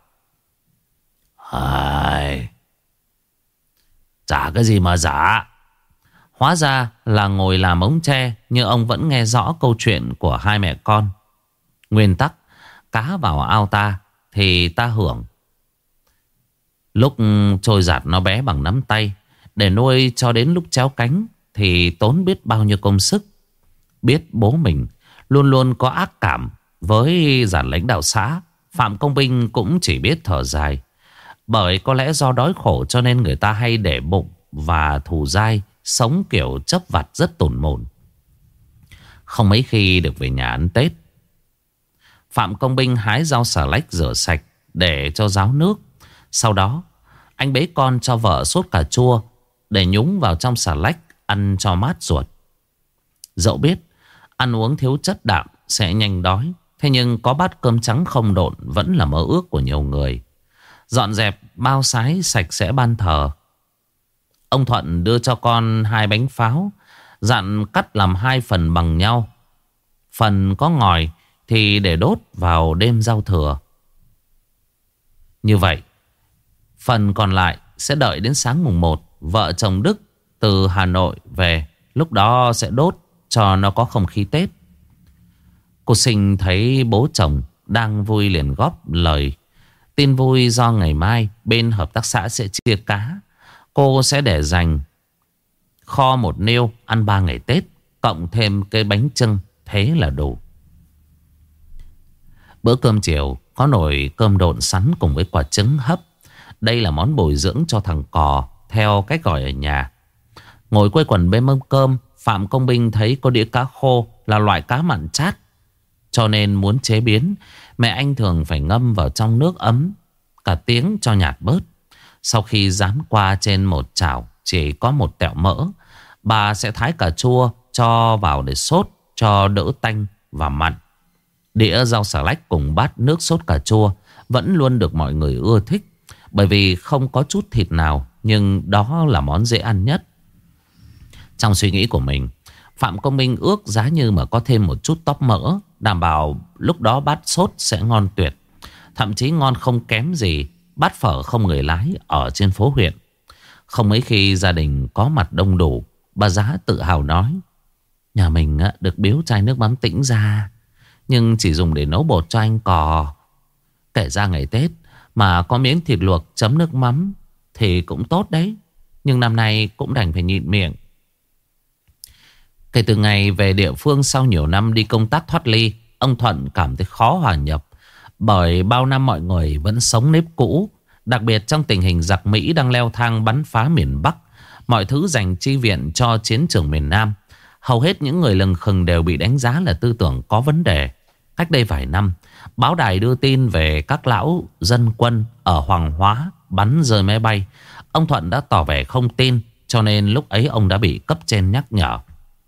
S1: Ai... Trả cái gì mà giả. Hóa ra là ngồi làm ống tre, nhưng ông vẫn nghe rõ câu chuyện của hai mẹ con. Nguyên tắc, cá vào ao ta thì ta hưởng. Lúc trôi giạt nó bé bằng nắm tay, để nuôi cho đến lúc chéo cánh thì tốn biết bao nhiêu công sức. Biết bố mình luôn luôn có ác cảm với giản lãnh đạo xã, Phạm Công Binh cũng chỉ biết thở dài. Bởi có lẽ do đói khổ cho nên người ta hay để bụng và thù dai, sống kiểu chấp vặt rất tủn mồn. Không mấy khi được về nhà ăn Tết. Phạm Công Binh hái rau xà lách rửa sạch để cho ráo nước. Sau đó anh bế con cho vợ sốt cà chua để nhúng vào trong xà lách ăn cho mát ruột. Dẫu biết ăn uống thiếu chất đạm sẽ nhanh đói, thế nhưng có bát cơm trắng không độn vẫn là mơ ước của nhiều người. Dọn dẹp bao sái sạch sẽ ban thờ. Ông Thuận đưa cho con hai bánh pháo, dặn cắt làm hai phần bằng nhau. Phần có ngòi thì để đốt vào đêm giao thừa. Như vậy, phần còn lại sẽ đợi đến sáng mùng một vợ chồng Đức từ Hà Nội về, lúc đó sẽ đốt cho nó có không khí Tết. Cô Sinh thấy bố chồng đang vui liền góp lời. Tin vui do ngày mai bên hợp tác xã sẽ chia cá. Cô sẽ để dành kho một niêu ăn ba ngày Tết, cộng thêm cái bánh chưng, thế là đủ. Bữa cơm chiều có nồi cơm độn sắn cùng với quả trứng hấp. Đây là món bồi dưỡng cho thằng cò theo cách gọi ở nhà. Ngồi quây quần bên mâm cơm, Phạm Công Binh thấy có đĩa cá khô là loại cá mặn chát. Cho nên muốn chế biến, mẹ anh thường phải ngâm vào trong nước ấm cả tiếng cho nhạt bớt. Sau khi rán qua trên một chảo chỉ có một tẹo mỡ, bà sẽ thái cà chua cho vào để sốt cho đỡ tanh và mặn. Đĩa rau xà lách cùng bát nước sốt cà chua vẫn luôn được mọi người ưa thích, bởi vì không có chút thịt nào, nhưng đó là món dễ ăn nhất. Trong suy nghĩ của mình, Phạm Công Minh ước giá như mà có thêm một chút tóp mỡ, đảm bảo lúc đó bát sốt sẽ ngon tuyệt. Thậm chí ngon không kém gì bát phở không người lái ở trên phố huyện. Không mấy khi gia đình có mặt đông đủ, bà Giá tự hào nói: nhà mình được biếu chai nước mắm Tĩnh Gia, nhưng chỉ dùng để nấu bột cho anh cò. Kể ra ngày Tết mà có miếng thịt luộc chấm nước mắm thì cũng tốt đấy, nhưng năm nay cũng đành phải nhịn miệng. Kể từ ngày về địa phương sau nhiều năm đi công tác thoát ly, ông Thuận cảm thấy khó hòa nhập. Bởi bao năm mọi người vẫn sống nếp cũ, đặc biệt trong tình hình giặc Mỹ đang leo thang bắn phá miền Bắc, mọi thứ dành chi viện cho chiến trường miền Nam. Hầu hết những người lừng khừng đều bị đánh giá là tư tưởng có vấn đề. Cách đây vài năm, báo đài đưa tin về các lão dân quân ở Hoàng Hóa bắn rơi máy bay. Ông Thuận đã tỏ vẻ không tin, cho nên lúc ấy ông đã bị cấp trên nhắc nhở.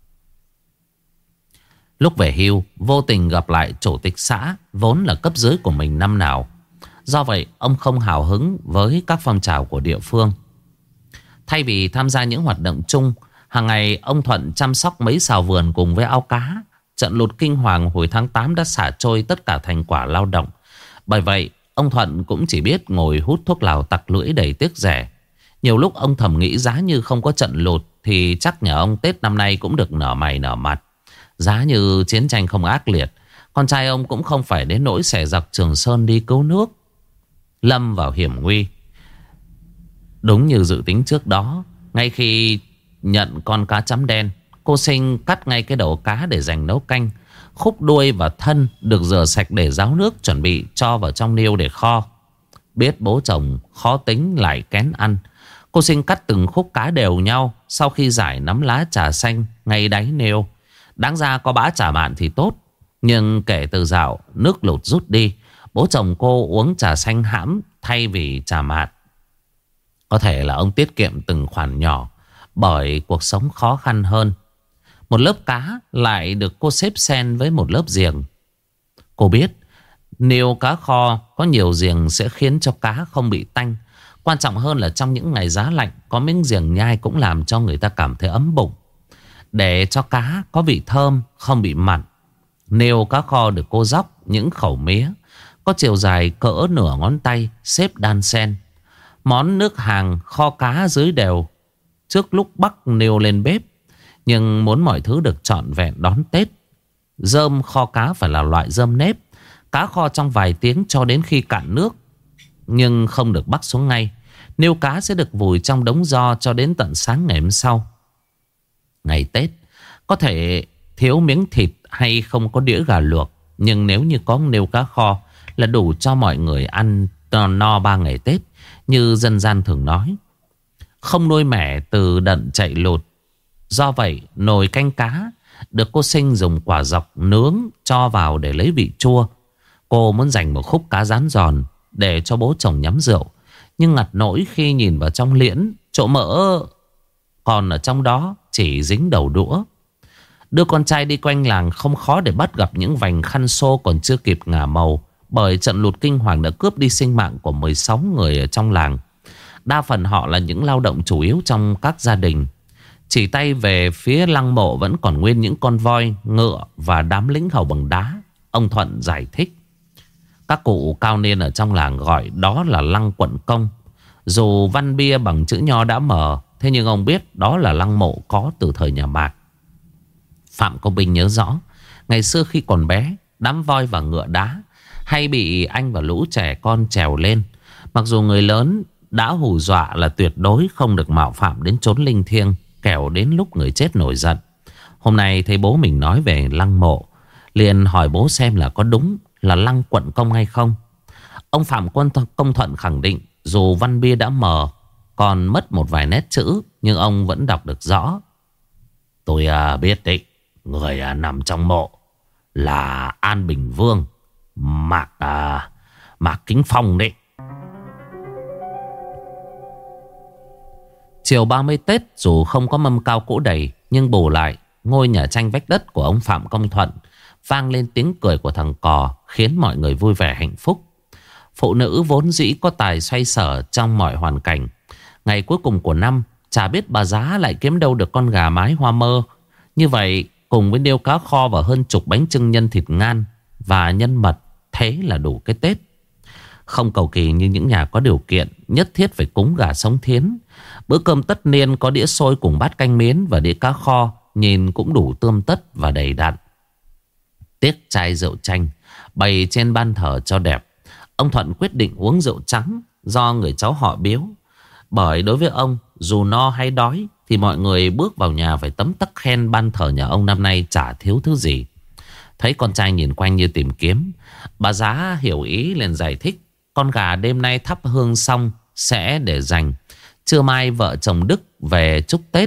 S1: Lúc về hưu, vô tình gặp lại chủ tịch xã vốn là cấp dưới của mình năm nào. Do vậy, ông không hào hứng với các phong trào của địa phương. Thay vì tham gia những hoạt động chung, hàng ngày ông Thuận chăm sóc mấy sào vườn cùng với ao cá. Trận lụt kinh hoàng hồi tháng tám đã xả trôi tất cả thành quả lao động. Bởi vậy, ông Thuận cũng chỉ biết ngồi hút thuốc lào tặc lưỡi đầy tiếc rẻ. Nhiều lúc ông thầm nghĩ giá như không có trận lụt thì chắc nhà ông Tết năm nay cũng được nở mày nở mặt. Giá như chiến tranh không ác liệt, con trai ông cũng không phải đến nỗi xẻ giặc Trường Sơn đi cứu nước, lâm vào hiểm nguy. Đúng như dự tính trước đó, ngay khi nhận con cá chấm đen, cô Sinh cắt ngay cái đầu cá để dành nấu canh. Khúc đuôi và thân được rửa sạch để ráo nước, chuẩn bị cho vào trong niêu để kho. Biết bố chồng khó tính lại kén ăn, Cô Sinh cắt từng khúc cá đều nhau. Sau khi rải nắm lá trà xanh ngay đáy nêu. Đáng ra có bã trà mạn thì tốt, nhưng kể từ dạo nước lụt rút đi, bố chồng cô uống trà xanh hãm thay vì trà mạn. Có thể là ông tiết kiệm từng khoản nhỏ bởi cuộc sống khó khăn hơn. Một lớp cá lại được cô xếp xen với một lớp giềng. Cô biết niêu cá kho có nhiều giềng sẽ khiến cho cá không bị tanh. Quan trọng hơn là trong những ngày giá lạnh, có miếng giềng nhai cũng làm cho người ta cảm thấy ấm bụng. Để cho cá có vị thơm, không bị mặn, niêu cá kho được cô dóc những khẩu mía có chiều dài cỡ nửa ngón tay xếp đan xen. Món nước hàng kho cá dưới đều trước lúc bắc niêu lên bếp. Nhưng muốn mọi thứ được trọn vẹn đón Tết, rơm kho cá phải là loại rơm nếp. Cá kho trong vài tiếng cho đến khi cạn nước, nhưng không được bắc xuống ngay. Niêu cá sẽ được vùi trong đống giò cho đến tận sáng ngày hôm sau. Ngày Tết có thể thiếu miếng thịt hay không có đĩa gà luộc, nhưng nếu như có niêu cá kho là đủ cho mọi người ăn no ba ngày Tết, như dân gian thường nói. Không nuôi mẻ từ đận chạy lụt. Do vậy nồi canh cá được cô Sinh dùng quả dọc nướng cho vào để lấy vị chua. Cô muốn dành một khúc cá rán giòn để cho bố chồng nhắm rượu, nhưng ngặt nỗi khi nhìn vào trong liễn, chỗ mỡ còn ở trong đó chỉ dính đầu đũa. Đưa con trai đi quanh làng không khó để bắt gặp những vành khăn xô còn chưa kịp ngả màu, bởi trận lụt kinh hoàng đã cướp đi sinh mạng của mười sáu người ở trong làng. Đa phần họ là những lao động chủ yếu trong các gia đình. Chỉ tay về phía lăng mộ vẫn còn nguyên những con voi, ngựa và đám lính hầu bằng đá. Ông Thuận giải thích. Các cụ cao niên ở trong làng gọi đó là lăng quận công. Dù văn bia bằng chữ nho đã mờ, thế nhưng ông biết đó là lăng mộ có từ thời nhà Mạc. Phạm Công Binh nhớ rõ, ngày xưa khi còn bé, đám voi và ngựa đá hay bị anh và lũ trẻ con trèo lên. Mặc dù người lớn đã hù dọa là tuyệt đối không được mạo phạm đến chốn linh thiêng, kẻo đến lúc người chết nổi giận. Hôm nay thấy bố mình nói về lăng mộ, liền hỏi bố xem là có đúng là lăng quận công hay không. Ông Phạm Quân Công Thuận khẳng định dù văn bia đã mờ, còn mất một vài nét chữ, nhưng ông vẫn đọc được rõ. Tôi à, biết đấy, người à, nằm trong mộ là An Bình Vương, Mạc à, Mạc Kính Phong đấy. Chiều ba mươi Tết, dù không có mâm cao cỗ đầy, nhưng bù lại ngôi nhà tranh vách đất của ông Phạm Công Thuận vang lên tiếng cười của thằng cò, khiến mọi người vui vẻ hạnh phúc. Phụ nữ vốn dĩ có tài xoay sở trong mọi hoàn cảnh. Ngày cuối cùng của năm, chả biết bà Giá lại kiếm đâu được con gà mái hoa mơ. Như vậy, cùng với điêu cá kho và hơn chục bánh chưng nhân thịt ngan và nhân mật, thế là đủ cái Tết. Không cầu kỳ như những nhà có điều kiện, nhất thiết phải cúng gà sống thiến. Bữa cơm tất niên có đĩa xôi cùng bát canh miến và đĩa cá kho, nhìn cũng đủ tươm tất và đầy đặn. Tiếc chai rượu chanh bày trên ban thờ cho đẹp, ông Thuận quyết định uống rượu trắng do người cháu họ biếu. Bởi đối với ông, dù no hay đói thì mọi người bước vào nhà phải tấm tắc khen ban thờ nhà ông năm nay chả thiếu thứ gì. Thấy con trai nhìn quanh như tìm kiếm, bà Giá hiểu ý liền giải thích. Con gà đêm nay thắp hương xong sẽ để dành, trưa mai vợ chồng Đức về chúc Tết.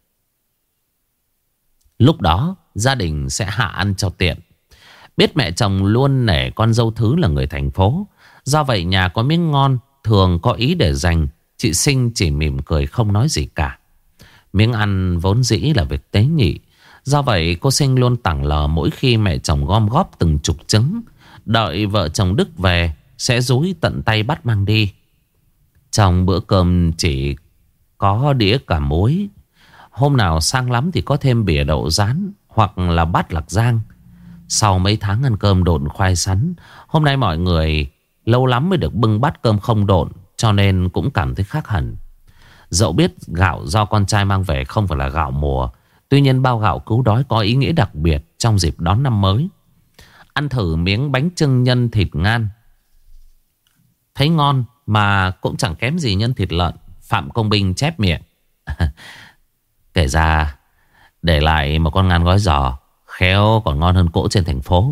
S1: Lúc đó gia đình sẽ hạ ăn cho tiện. Biết mẹ chồng luôn nể con dâu thứ là người thành phố, do vậy nhà có miếng ngon thường có ý để dành. Chị Sinh chỉ mỉm cười không nói gì cả. Miếng ăn vốn dĩ là việc tế nhị, do vậy cô Sinh luôn tẳng lờ mỗi khi mẹ chồng gom góp từng chục trứng. Đợi vợ chồng Đức về sẽ dúi tận tay bắt mang đi. Trong bữa cơm chỉ có đĩa cả muối. Hôm nào sang lắm thì có thêm bìa đậu rán hoặc là bát lạc rang. Sau mấy tháng ăn cơm độn khoai sắn, hôm nay mọi người lâu lắm mới được bưng bát cơm không độn, cho nên cũng cảm thấy khác hẳn. Dẫu biết gạo do con trai mang về không phải là gạo mùa, tuy nhiên bao gạo cứu đói có ý nghĩa đặc biệt trong dịp đón năm mới. Ăn thử miếng bánh chưng nhân thịt ngan, thấy ngon mà cũng chẳng kém gì nhân thịt lợn. Phạm Công Binh chép miệng. Kể ra để lại một con ngan gói giò, khéo còn ngon hơn cỗ trên thành phố.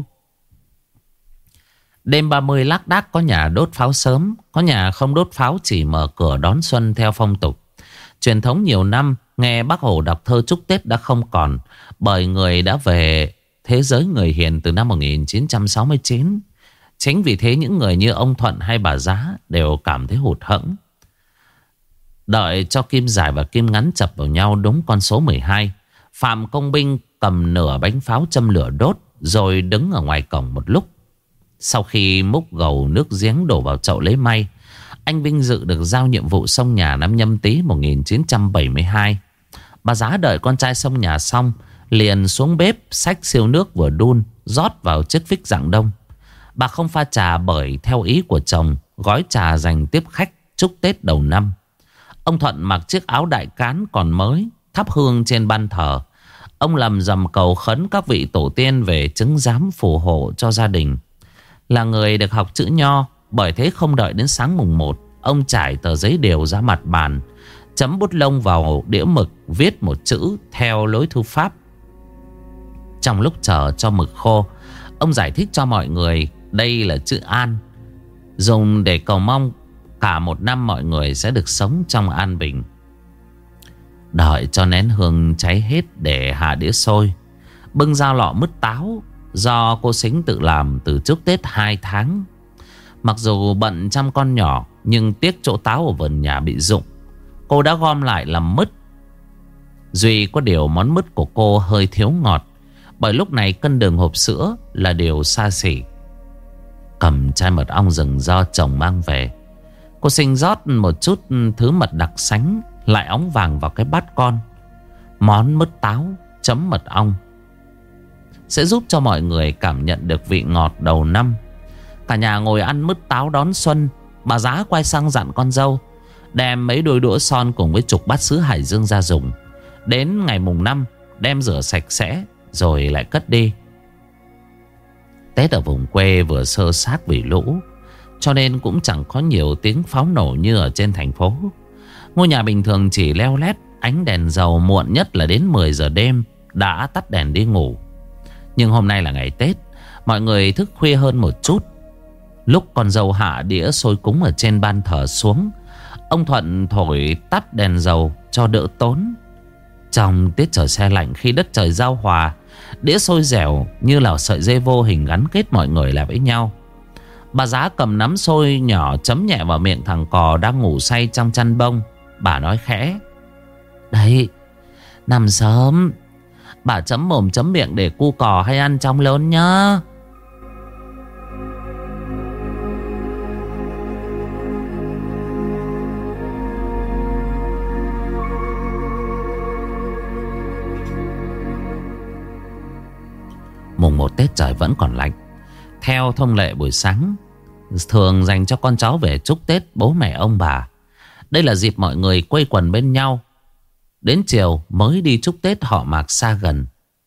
S1: Đêm ba mươi lác đác có nhà đốt pháo sớm, có nhà không đốt pháo, chỉ mở cửa đón xuân theo phong tục. Truyền thống nhiều năm nghe Bác Hồ đọc thơ chúc Tết đã không còn, bởi người đã về thế giới người hiền từ năm một nghìn chín trăm sáu mươi chín. Chính vì thế những người như ông Thuận hay bà Giá đều cảm thấy hụt hẫng. Đợi cho kim dài và kim ngắn chập vào nhau đúng con số mười hai, Phạm Công Binh cầm nửa bánh pháo châm lửa đốt, rồi đứng ở ngoài cổng một lúc. Sau khi múc gầu nước giếng đổ vào chậu lấy may, anh Vinh Dự được giao nhiệm vụ xông nhà năm Nhâm Tý một nghìn chín trăm bảy mươi hai. Bà Giá đợi con trai xông nhà xong, liền xuống bếp xách siêu nước vừa đun rót vào chiếc vích dạng đông. Bà không pha trà bởi theo ý của chồng, gói trà dành tiếp khách chúc Tết đầu năm. Ông Thuận mặc chiếc áo đại cán còn mới, thắp hương trên ban thờ. Ông lầm rầm cầu khấn các vị tổ tiên về chứng giám phù hộ cho gia đình. Là người được học chữ nho, bởi thế không đợi đến sáng mùng một, ông trải tờ giấy đều ra mặt bàn, chấm bút lông vào đĩa mực, viết một chữ theo lối thư pháp. Trong lúc chờ cho mực khô, ông giải thích cho mọi người đây là chữ an, dùng để cầu mong cả một năm mọi người sẽ được sống trong an bình. Đợi cho nén hương cháy hết để hạ đĩa xôi, bưng ra lọ mứt táo do cô Sính tự làm từ trước Tết hai tháng. Mặc dù bận chăm con nhỏ, nhưng tiếc chỗ táo ở vườn nhà bị rụng, cô đã gom lại làm mứt. Duy có điều món mứt của cô hơi thiếu ngọt, bởi lúc này cân đường hộp sữa là điều xa xỉ. Cầm chai mật ong rừng do chồng mang về, cô Sinh rót một chút thứ mật đặc sánh, lại óng vàng vào cái bát con. Món mứt táo chấm mật ong sẽ giúp cho mọi người cảm nhận được vị ngọt đầu năm. Cả nhà ngồi ăn mứt táo đón xuân. Bà Giá quay sang dặn con dâu đem mấy đôi đũa son cùng với chục bát sứ hải dương ra dùng. Đến ngày mùng năm đem rửa sạch sẽ rồi lại cất đi. Tết ở vùng quê vừa sơ sát vì lũ, cho nên cũng chẳng có nhiều tiếng pháo nổ như ở trên thành phố. Ngôi nhà bình thường chỉ leo lét ánh đèn dầu, muộn nhất là đến mười giờ đêm đã tắt đèn đi ngủ. Nhưng hôm nay là ngày Tết, mọi người thức khuya hơn một chút. Lúc con dâu hạ đĩa xôi cúng ở trên ban thờ xuống, ông Thuận thổi tắt đèn dầu cho đỡ tốn. Trong tiết trời se lạnh, khi đất trời giao hòa, đĩa xôi dẻo như là sợi dây vô hình gắn kết mọi người lại với nhau. Bà Giá cầm nắm xôi nhỏ chấm nhẹ vào miệng thằng cò đang ngủ say trong chăn bông. Bà nói khẽ: "Đấy, nằm sớm, bà chấm mồm chấm miệng để cu cò hay ăn trong lớn nhá." Mùng một Tết trời vẫn còn lạnh. Theo thông lệ buổi sáng thường dành cho con cháu về chúc Tết bố mẹ ông bà. Đây là dịp mọi người quây quần bên nhau. Đến chiều mới đi chúc Tết họ Mạc xa gần.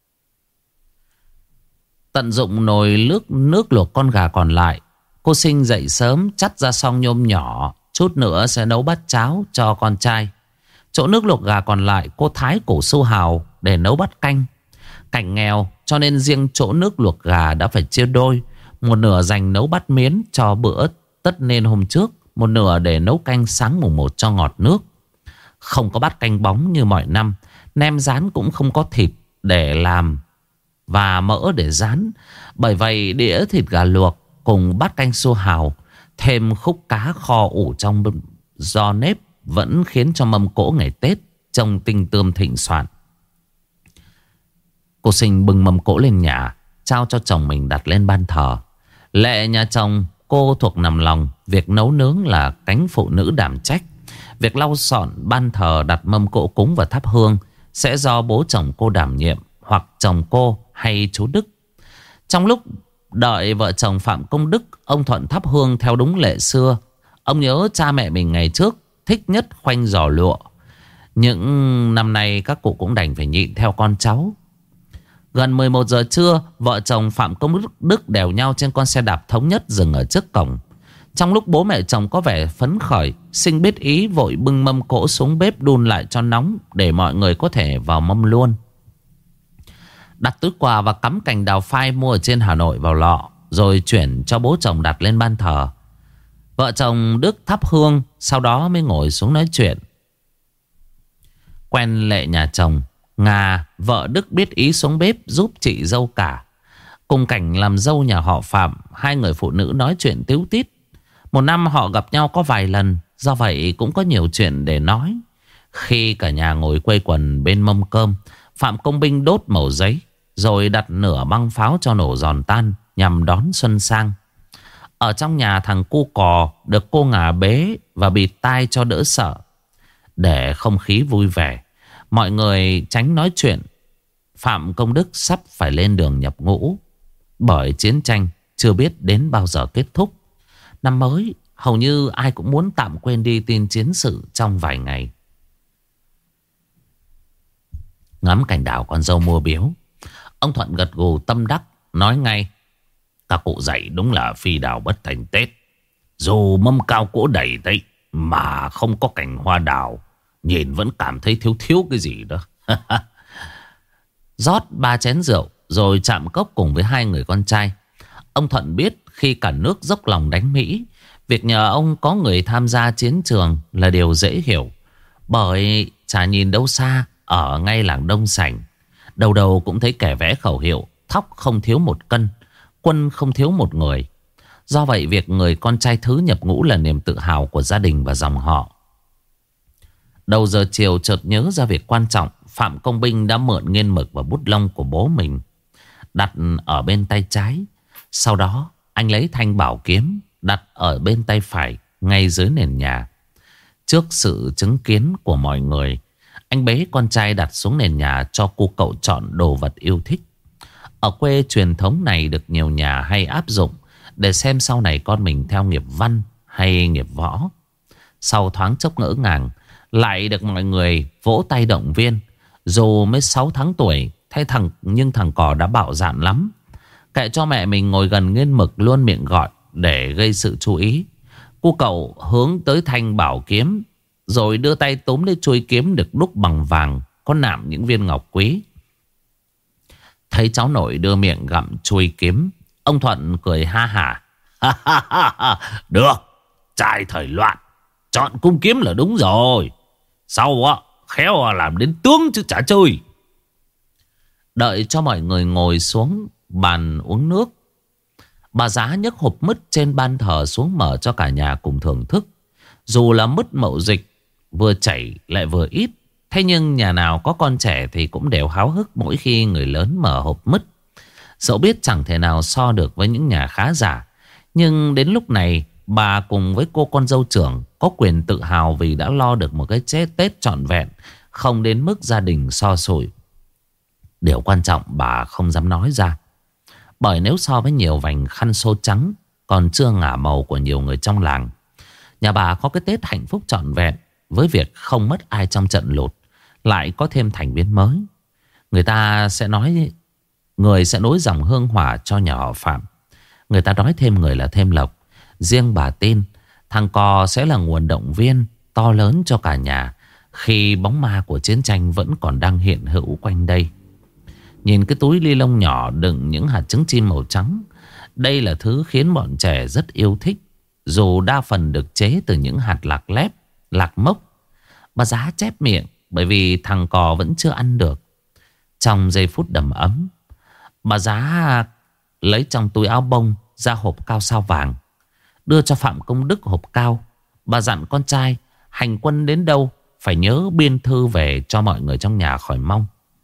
S1: Tận dụng nồi nước nước luộc con gà còn lại, cô Sinh dậy sớm chắt ra xong nhôm nhỏ, chút nữa sẽ nấu bát cháo cho con trai. Chỗ nước luộc gà còn lại cô thái củ su hào để nấu bát canh. Cảnh nghèo cho nên riêng chỗ nước luộc gà đã phải chia đôi. Một nửa dành nấu bát miến cho bữa tất niên hôm trước, một nửa để nấu canh sáng mùng một cho ngọt nước. Không có bát canh bóng như mọi năm, nem rán cũng không có thịt để làm và mỡ để rán. Bởi vậy đĩa thịt gà luộc cùng bát canh su hào, thêm khúc cá kho ủ trong giò nếp vẫn khiến cho mâm cỗ ngày Tết trông tinh tươm thịnh soạn. Cô Sinh bưng mâm cỗ lên nhà, trao cho chồng mình đặt lên ban thờ. Lệ nhà chồng cô thuộc nằm lòng, việc nấu nướng là cánh phụ nữ đảm trách. Việc lau dọn ban thờ, đặt mâm cỗ cúng và thắp hương sẽ do bố chồng cô đảm nhiệm, hoặc chồng cô hay chú Đức. Trong lúc đợi vợ chồng Phạm Công Đức, ông Thuận thắp hương theo đúng lệ xưa. Ông nhớ cha mẹ mình ngày trước thích nhất khoanh giò lụa. Những năm nay các cụ cũng đành phải nhịn theo con cháu. Gần mười một giờ trưa, vợ chồng Phạm Công Đức đèo nhau trên con xe đạp thống nhất dừng ở trước cổng. Trong lúc bố mẹ chồng có vẻ phấn khởi, Sinh biết ý vội bưng mâm cỗ xuống bếp đun lại cho nóng để mọi người có thể vào mâm luôn. Đặt túi quà và cắm cành đào phai mua ở trên Hà Nội vào lọ, rồi chuyển cho bố chồng đặt lên ban thờ. Vợ chồng Đức thắp hương, sau đó mới ngồi xuống nói chuyện. Quen lệ nhà chồng, Nga vợ Đức biết ý xuống bếp giúp chị dâu cả. Cùng cảnh làm dâu nhà họ Phạm, hai người phụ nữ nói chuyện tíu tít. Một năm họ gặp nhau có vài lần, do vậy cũng có nhiều chuyện để nói. Khi cả nhà ngồi quây quần bên mâm cơm, Phạm Công Binh đốt mẩu giấy, rồi đặt nửa băng pháo cho nổ giòn tan nhằm đón xuân sang. Ở trong nhà, thằng cu cò được cô Ngà bế và bịt tai cho đỡ sợ. Để không khí vui vẻ, mọi người tránh nói chuyện. Phạm Công Đức sắp phải lên đường nhập ngũ, bởi chiến tranh chưa biết đến bao giờ kết thúc. Năm mới hầu như ai cũng muốn tạm quên đi tin chiến sự trong vài ngày. Ngắm cảnh đảo con dâu mua biếu, ông Thuận gật gù tâm đắc, nói ngay: các cụ dạy đúng là phi đào bất thành Tết. Dù mâm cao cỗ đầy đấy mà không có cành hoa đào, nhìn vẫn cảm thấy thiếu thiếu cái gì đó. Rót ba chén rượu rồi chạm cốc cùng với hai người con trai. Ông Thuận biết khi cả nước dốc lòng đánh Mỹ, việc nhờ ông có người tham gia chiến trường là điều dễ hiểu. Bởi chả nhìn đâu xa, ở ngay làng Đông Sảnh, đầu đầu cũng thấy kẻ vẽ khẩu hiệu: thóc không thiếu một cân, quân không thiếu một người. Do vậy việc người con trai thứ nhập ngũ là niềm tự hào của gia đình và dòng họ. Đầu giờ chiều chợt nhớ ra việc quan trọng, Phạm Công Binh đã mượn nghiên mực và bút lông của bố mình, đặt ở bên tay trái. Sau đó anh lấy thanh bảo kiếm đặt ở bên tay phải, ngay dưới nền nhà. Trước sự chứng kiến của mọi người, anh bế con trai đặt xuống nền nhà cho cô cậu chọn đồ vật yêu thích. Ở quê truyền thống này được nhiều nhà hay áp dụng để xem sau này con mình theo nghiệp văn hay nghiệp võ. Sau thoáng chốc ngỡ ngàng, lại được mọi người vỗ tay động viên. Dù mới sáu tháng tuổi thay thằng, nhưng thằng cò đã bạo dạn lắm. Kệ cho mẹ mình ngồi gần nghiên mực luôn miệng gọi để gây sự chú ý. Cô cậu hướng tới thanh bảo kiếm, rồi đưa tay túm lấy chuôi kiếm được đúc bằng vàng, có nạm những viên ngọc quý. Thấy cháu nội đưa miệng gặm chuôi kiếm, ông Thuận cười ha hả. Được, trai thời loạn, chọn cung kiếm là đúng rồi. Sau á, khéo làm đến tướng chứ chả chơi. Đợi cho mọi người ngồi xuống bàn uống nước, bà Giá nhấc hộp mứt trên ban thờ xuống mở cho cả nhà cùng thưởng thức. Dù là mứt mậu dịch, vừa chảy lại vừa ít, thế nhưng nhà nào có con trẻ thì cũng đều háo hức mỗi khi người lớn mở hộp mứt. Dẫu biết chẳng thể nào so được với những nhà khá giả, nhưng đến lúc này bà cùng với cô con dâu trưởng có quyền tự hào vì đã lo được một cái chết Tết trọn vẹn, không đến mức gia đình so sụi. Điều quan trọng bà không dám nói ra, bởi nếu so với nhiều vành khăn xô trắng còn chưa ngả màu của nhiều người trong làng, nhà bà có cái Tết hạnh phúc trọn vẹn với việc không mất ai trong trận lụt, lại có thêm thành viên mới. Người ta sẽ nói người sẽ nối dòng hương hỏa cho nhà họ Phạm. Người ta nói thêm người là thêm lộc. Riêng bà tin thằng cò sẽ là nguồn động viên to lớn cho cả nhà khi bóng ma của chiến tranh vẫn còn đang hiện hữu quanh đây. Nhìn cái túi ni lông nhỏ đựng những hạt trứng chim màu trắng, đây là thứ khiến bọn trẻ rất yêu thích, dù đa phần được chế từ những hạt lạc lép, lạc mốc. Bà Giá chép miệng bởi vì thằng cò vẫn chưa ăn được. Trong giây phút đầm ấm, bà Giá lấy trong túi áo bông ra hộp cao sao vàng, đưa cho Phạm Công Đức hộp cao. Bà dặn con trai hành quân đến đâu phải nhớ biên thư về cho mọi người trong nhà khỏi mong.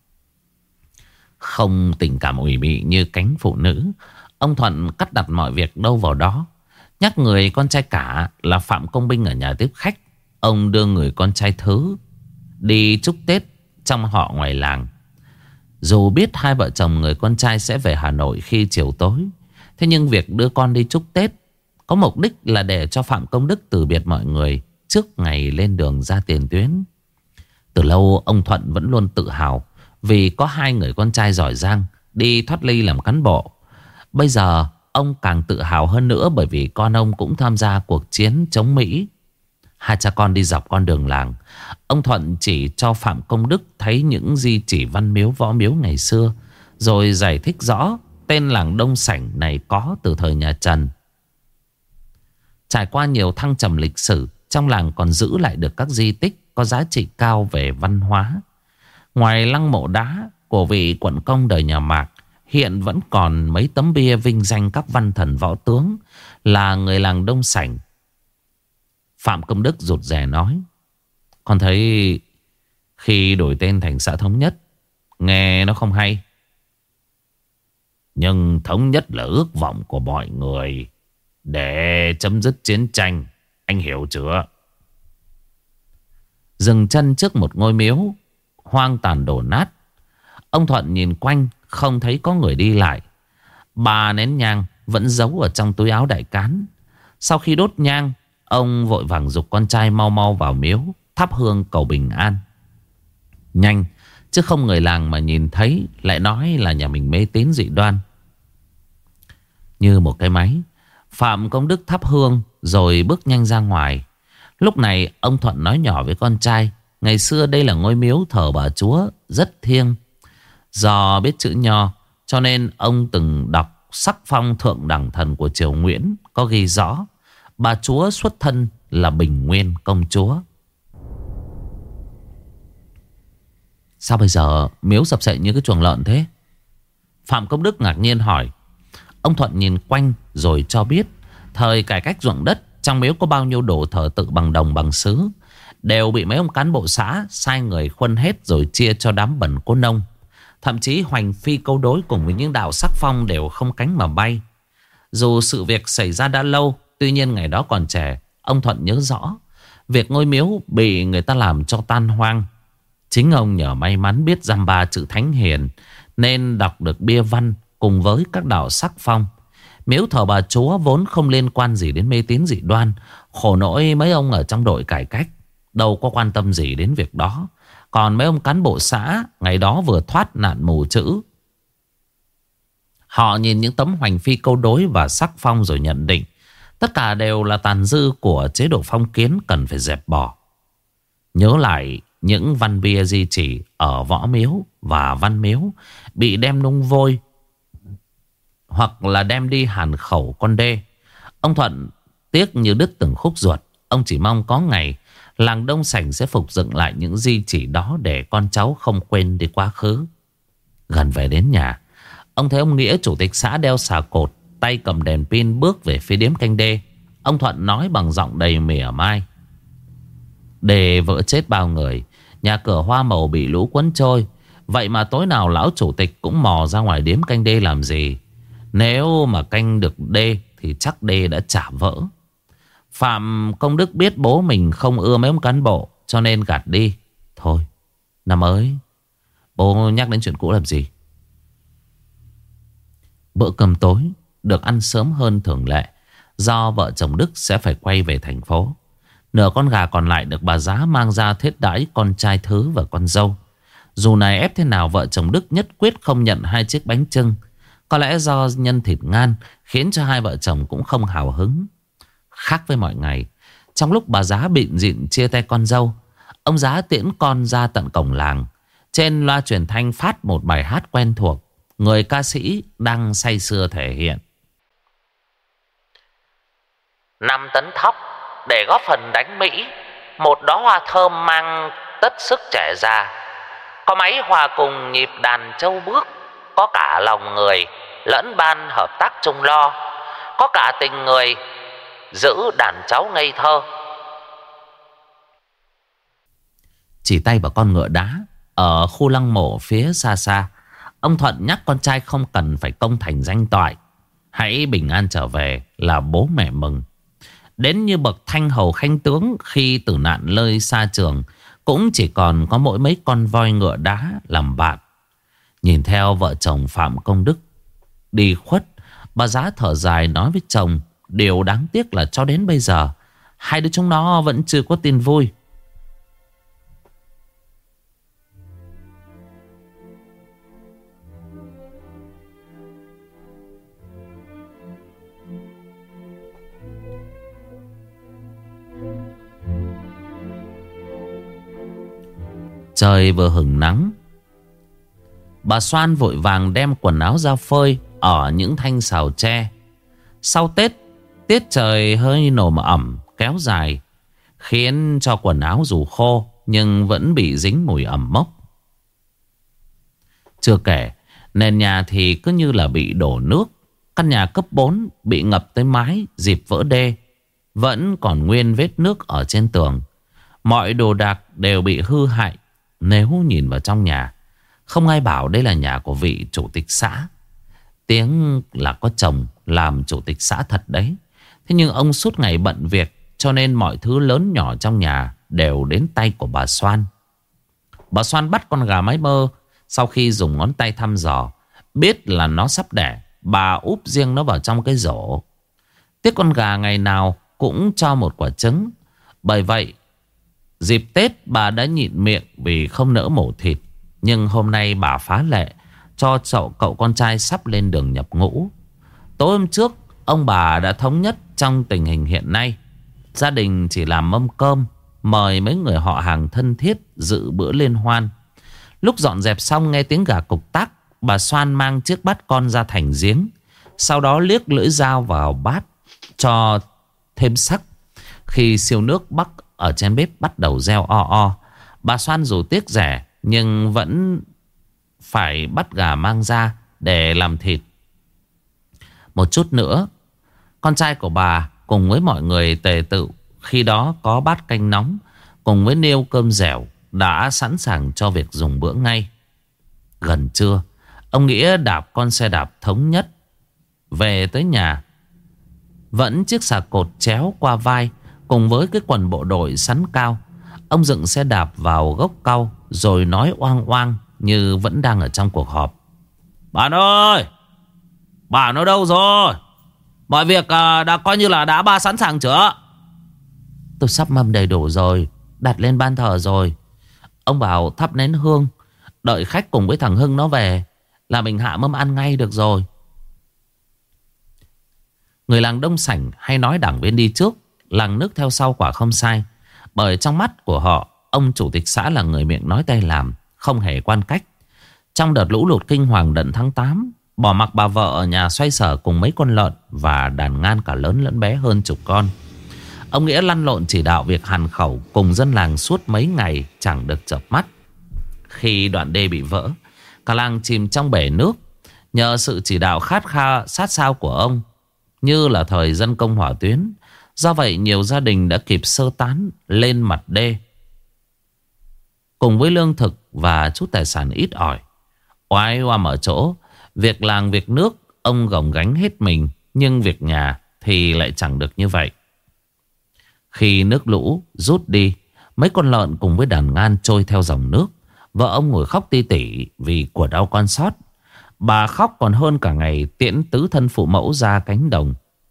S1: Không tình cảm ủy mị như cánh phụ nữ, ông Thuận cắt đặt mọi việc đâu vào đó. Nhắc người con trai cả là Phạm Công Binh ở nhà tiếp khách, ông đưa người con trai thứ đi chúc Tết trong họ ngoài làng. Dù biết hai vợ chồng người con trai sẽ về Hà Nội khi chiều tối, thế nhưng việc đưa con đi chúc Tết có mục đích là để cho Phạm Công Đức từ biệt mọi người trước ngày lên đường ra tiền tuyến. Từ lâu ông Thuận vẫn luôn tự hào vì có hai người con trai giỏi giang đi thoát ly làm cán bộ. Bây giờ ông càng tự hào hơn nữa bởi vì con ông cũng tham gia cuộc chiến chống Mỹ. Hai cha con đi dọc con đường làng, ông Thuận chỉ cho Phạm Công Đức thấy những di chỉ văn miếu võ miếu ngày xưa, rồi giải thích rõ tên làng Đông Sảnh này có từ thời nhà Trần. Trải qua nhiều thăng trầm lịch sử, trong làng còn giữ lại được các di tích có giá trị cao về văn hóa. Ngoài lăng mộ đá của vị quận công đời nhà Mạc, hiện vẫn còn mấy tấm bia vinh danh các văn thần võ tướng là người làng Đông Sảnh. Phạm Công Đức rụt rè nói: con thấy khi đổi tên thành xã Thống Nhất nghe nó không hay. Nhưng thống nhất là ước vọng của mọi người để chấm dứt chiến tranh, anh hiểu chưa? Dừng chân trước một ngôi miếu hoang tàn đổ nát, ông Thuận nhìn quanh không thấy có người đi lại. Ba nén nhang vẫn giấu ở trong túi áo đại cán. Sau khi đốt nhang, ông vội vàng giục con trai mau mau vào miếu thắp hương cầu bình an. Nhanh, chứ không người làng mà nhìn thấy lại nói là nhà mình mê tín dị đoan. Như một cái máy, Phạm Công Đức thắp hương rồi bước nhanh ra ngoài. Lúc này ông Thuận nói nhỏ với con trai: ngày xưa đây là ngôi miếu thờ bà Chúa rất thiêng. Do biết chữ Nho cho nên ông từng đọc sắc phong thượng đẳng thần của triều Nguyễn, có ghi rõ bà Chúa xuất thân là Bình Nguyên công chúa. Sao bây giờ miếu sập sệ như cái chuồng lợn thế? Phạm Công Đức ngạc nhiên hỏi. Ông Thuận nhìn quanh rồi cho biết thời cải cách ruộng đất, trong miếu có bao nhiêu đồ thờ tự bằng đồng bằng sứ đều bị mấy ông cán bộ xã sai người khuân hết rồi chia cho đám bẩn cô nông. Thậm chí hoành phi câu đối cùng với những đạo sắc phong đều không cánh mà bay. Dù sự việc xảy ra đã lâu, tuy nhiên ngày đó còn trẻ, ông Thuận nhớ rõ việc ngôi miếu bị người ta làm cho tan hoang. Chính ông nhờ may mắn biết dăm ba chữ thánh hiền nên đọc được bia văn cùng với các đạo sắc phong. Miếu thờ bà Chúa vốn không liên quan gì đến mê tín dị đoan. Khổ nỗi mấy ông ở trong đội cải cách đâu có quan tâm gì đến việc đó. Còn mấy ông cán bộ xã ngày đó vừa thoát nạn mù chữ. Họ nhìn những tấm hoành phi câu đối và sắc phong rồi nhận định tất cả đều là tàn dư của chế độ phong kiến, cần phải dẹp bỏ. Nhớ lại những văn bia di chỉ ở võ miếu và văn miếu bị đem nung vôi hoặc là đem đi hàn khẩu con đê, ông Thuận tiếc như đứt từng khúc ruột. Ông chỉ mong có ngày làng Đông Sảnh sẽ phục dựng lại những di chỉ đó để con cháu không quên đi quá khứ. Gần về đến nhà, ông thấy ông Nghĩa, chủ tịch xã, đeo xà cột, tay cầm đèn pin bước về phía điếm canh đê. Ông Thuận nói bằng giọng đầy mỉa mai: đê vỡ chết bao người, nhà cửa hoa màu bị lũ cuốn trôi, vậy mà tối nào lão chủ tịch cũng mò ra ngoài điếm canh đê làm gì? Nếu mà canh được đê thì chắc đê đã chả vỡ. Phạm Công Đức biết bố mình không ưa mấy ông cán bộ cho nên gạt đi. Thôi, năm ơi, bố nhắc đến chuyện cũ làm gì? Bữa cơm tối được ăn sớm hơn thường lệ, do vợ chồng Đức sẽ phải quay về thành phố. Nửa con gà còn lại được bà Giá mang ra thiết đãi con trai thứ và con dâu. Dù này ép thế nào, vợ chồng Đức nhất quyết không nhận hai chiếc bánh chưng. Có lẽ do nhân thịt ngan khiến cho hai vợ chồng cũng không hào hứng. Khác với mọi ngày, trong lúc bà Giá bịn dịn chia tay con dâu, ông Giá tiễn con ra tận cổng làng. Trên loa truyền thanh phát một bài hát quen thuộc, người ca sĩ đang say sưa thể hiện: năm tấn thóc để góp phần đánh Mỹ, một đóa hoa thơm mang tất sức trẻ già. Có máy hòa cùng nhịp đàn châu bước, có cả lòng người lẫn ban hợp tác chung lo, có cả tình người giữ đàn cháu ngây thơ. Chỉ tay vào con ngựa đá ở khu lăng mộ phía xa xa, ông Thuận nhắc con trai không cần phải công thành danh toại, hãy bình an trở về là bố mẹ mừng. Đến như bậc thanh hầu khanh tướng khi tử nạn lơi xa trường, cũng chỉ còn có mỗi mấy con voi ngựa đá làm bạn. Nhìn theo vợ chồng Phạm Công Đức đi khuất, bà Giá thở dài nói với chồng: điều đáng tiếc là cho đến bây giờ hai đứa chúng nó vẫn chưa có tin vui. Trời vừa hửng nắng, bà Soan vội vàng đem quần áo ra phơi ở những thanh xào tre. Sau Tết, tiết trời hơi nồm ẩm kéo dài khiến cho quần áo dù khô nhưng vẫn bị dính mùi ẩm mốc. Chưa kể, nền nhà thì cứ như là bị đổ nước. Căn nhà cấp bốn bị ngập tới mái, dịp vỡ đê. Vẫn còn nguyên vết nước ở trên tường. Mọi đồ đạc đều bị hư hại. Nếu nhìn vào trong nhà, không ai bảo đây là nhà của vị chủ tịch xã. Tiếng là có chồng làm chủ tịch xã thật đấy. Thế nhưng ông suốt ngày bận việc, cho nên mọi thứ lớn nhỏ trong nhà đều đến tay của bà Xoan. Bà Xoan bắt con gà mái mơ. Sau khi dùng ngón tay thăm dò, biết là nó sắp đẻ, bà úp riêng nó vào trong cái rổ. Tiếc con gà ngày nào cũng cho một quả trứng. Bởi vậy dịp Tết bà đã nhịn miệng vì không nỡ mổ thịt. Nhưng hôm nay bà phá lệ cho cậu, cậu con trai sắp lên đường nhập ngũ. Tối hôm trước, ông bà đã thống nhất trong tình hình hiện nay. Gia đình chỉ làm mâm cơm, mời mấy người họ hàng thân thiết dự bữa liên hoan. Lúc dọn dẹp xong nghe tiếng gà cục tắc, bà Xoan mang chiếc bát con ra thành giếng. Sau đó liếc lưỡi dao vào bát cho thêm sắc. Khi siêu nước bắc ở trên bếp bắt đầu reo o o, bà Xoan dù tiếc rẻ nhưng vẫn phải bắt gà mang ra để làm thịt. Một chút nữa, con trai của bà cùng với mọi người tề tựu. Khi đó có bát canh nóng cùng với niêu cơm dẻo đã sẵn sàng cho việc dùng bữa ngay. Gần trưa, ông Nghĩa đạp con xe đạp thống nhất về tới nhà. Vẫn chiếc xà cột chéo qua vai cùng với cái quần bộ đội sắn cao. Ông dựng xe đạp vào gốc cau rồi nói oang oang như vẫn đang ở trong cuộc họp. Bạn ơi, bà nó đâu rồi? Mọi việc à, đã coi như là đã ba sẵn sàng chưa? Tôi sắp mâm đầy đủ rồi, đặt lên ban thờ rồi. Ông bảo thắp nén hương, đợi khách cùng với thằng Hưng nó về là mình hạ mâm ăn ngay được rồi. Người làng Đông Sảnh hay nói đảng viên đi trước, làng nước theo sau quả không sai. Bởi trong mắt của họ, ông chủ tịch xã là người miệng nói tay làm, không hề quan cách. Trong đợt lũ lụt kinh hoàng đận tháng tám, bỏ mặc bà vợ ở nhà xoay sở cùng mấy con lợn và đàn ngan cả lớn lẫn bé hơn chục con. Ông Nghĩa lăn lộn chỉ đạo việc hàn khẩu cùng dân làng suốt mấy ngày chẳng được chợp mắt. Khi đoạn đê bị vỡ, cả làng chìm trong bể nước. Nhờ sự chỉ đạo khát kha sát sao của ông, như là thời dân công hỏa tuyến. Do vậy nhiều gia đình đã kịp sơ tán lên mặt đê, cùng với lương thực và chút tài sản ít ỏi. Oái oăm ở chỗ, việc làng việc nước ông gồng gánh hết mình, nhưng việc nhà thì lại chẳng được như vậy. Khi nước lũ rút đi, mấy con lợn cùng với đàn ngan trôi theo dòng nước. Vợ ông ngồi khóc ti tỉ vì của đau con sót. Bà khóc còn hơn cả ngày tiễn tứ thân phụ mẫu ra cánh đồng.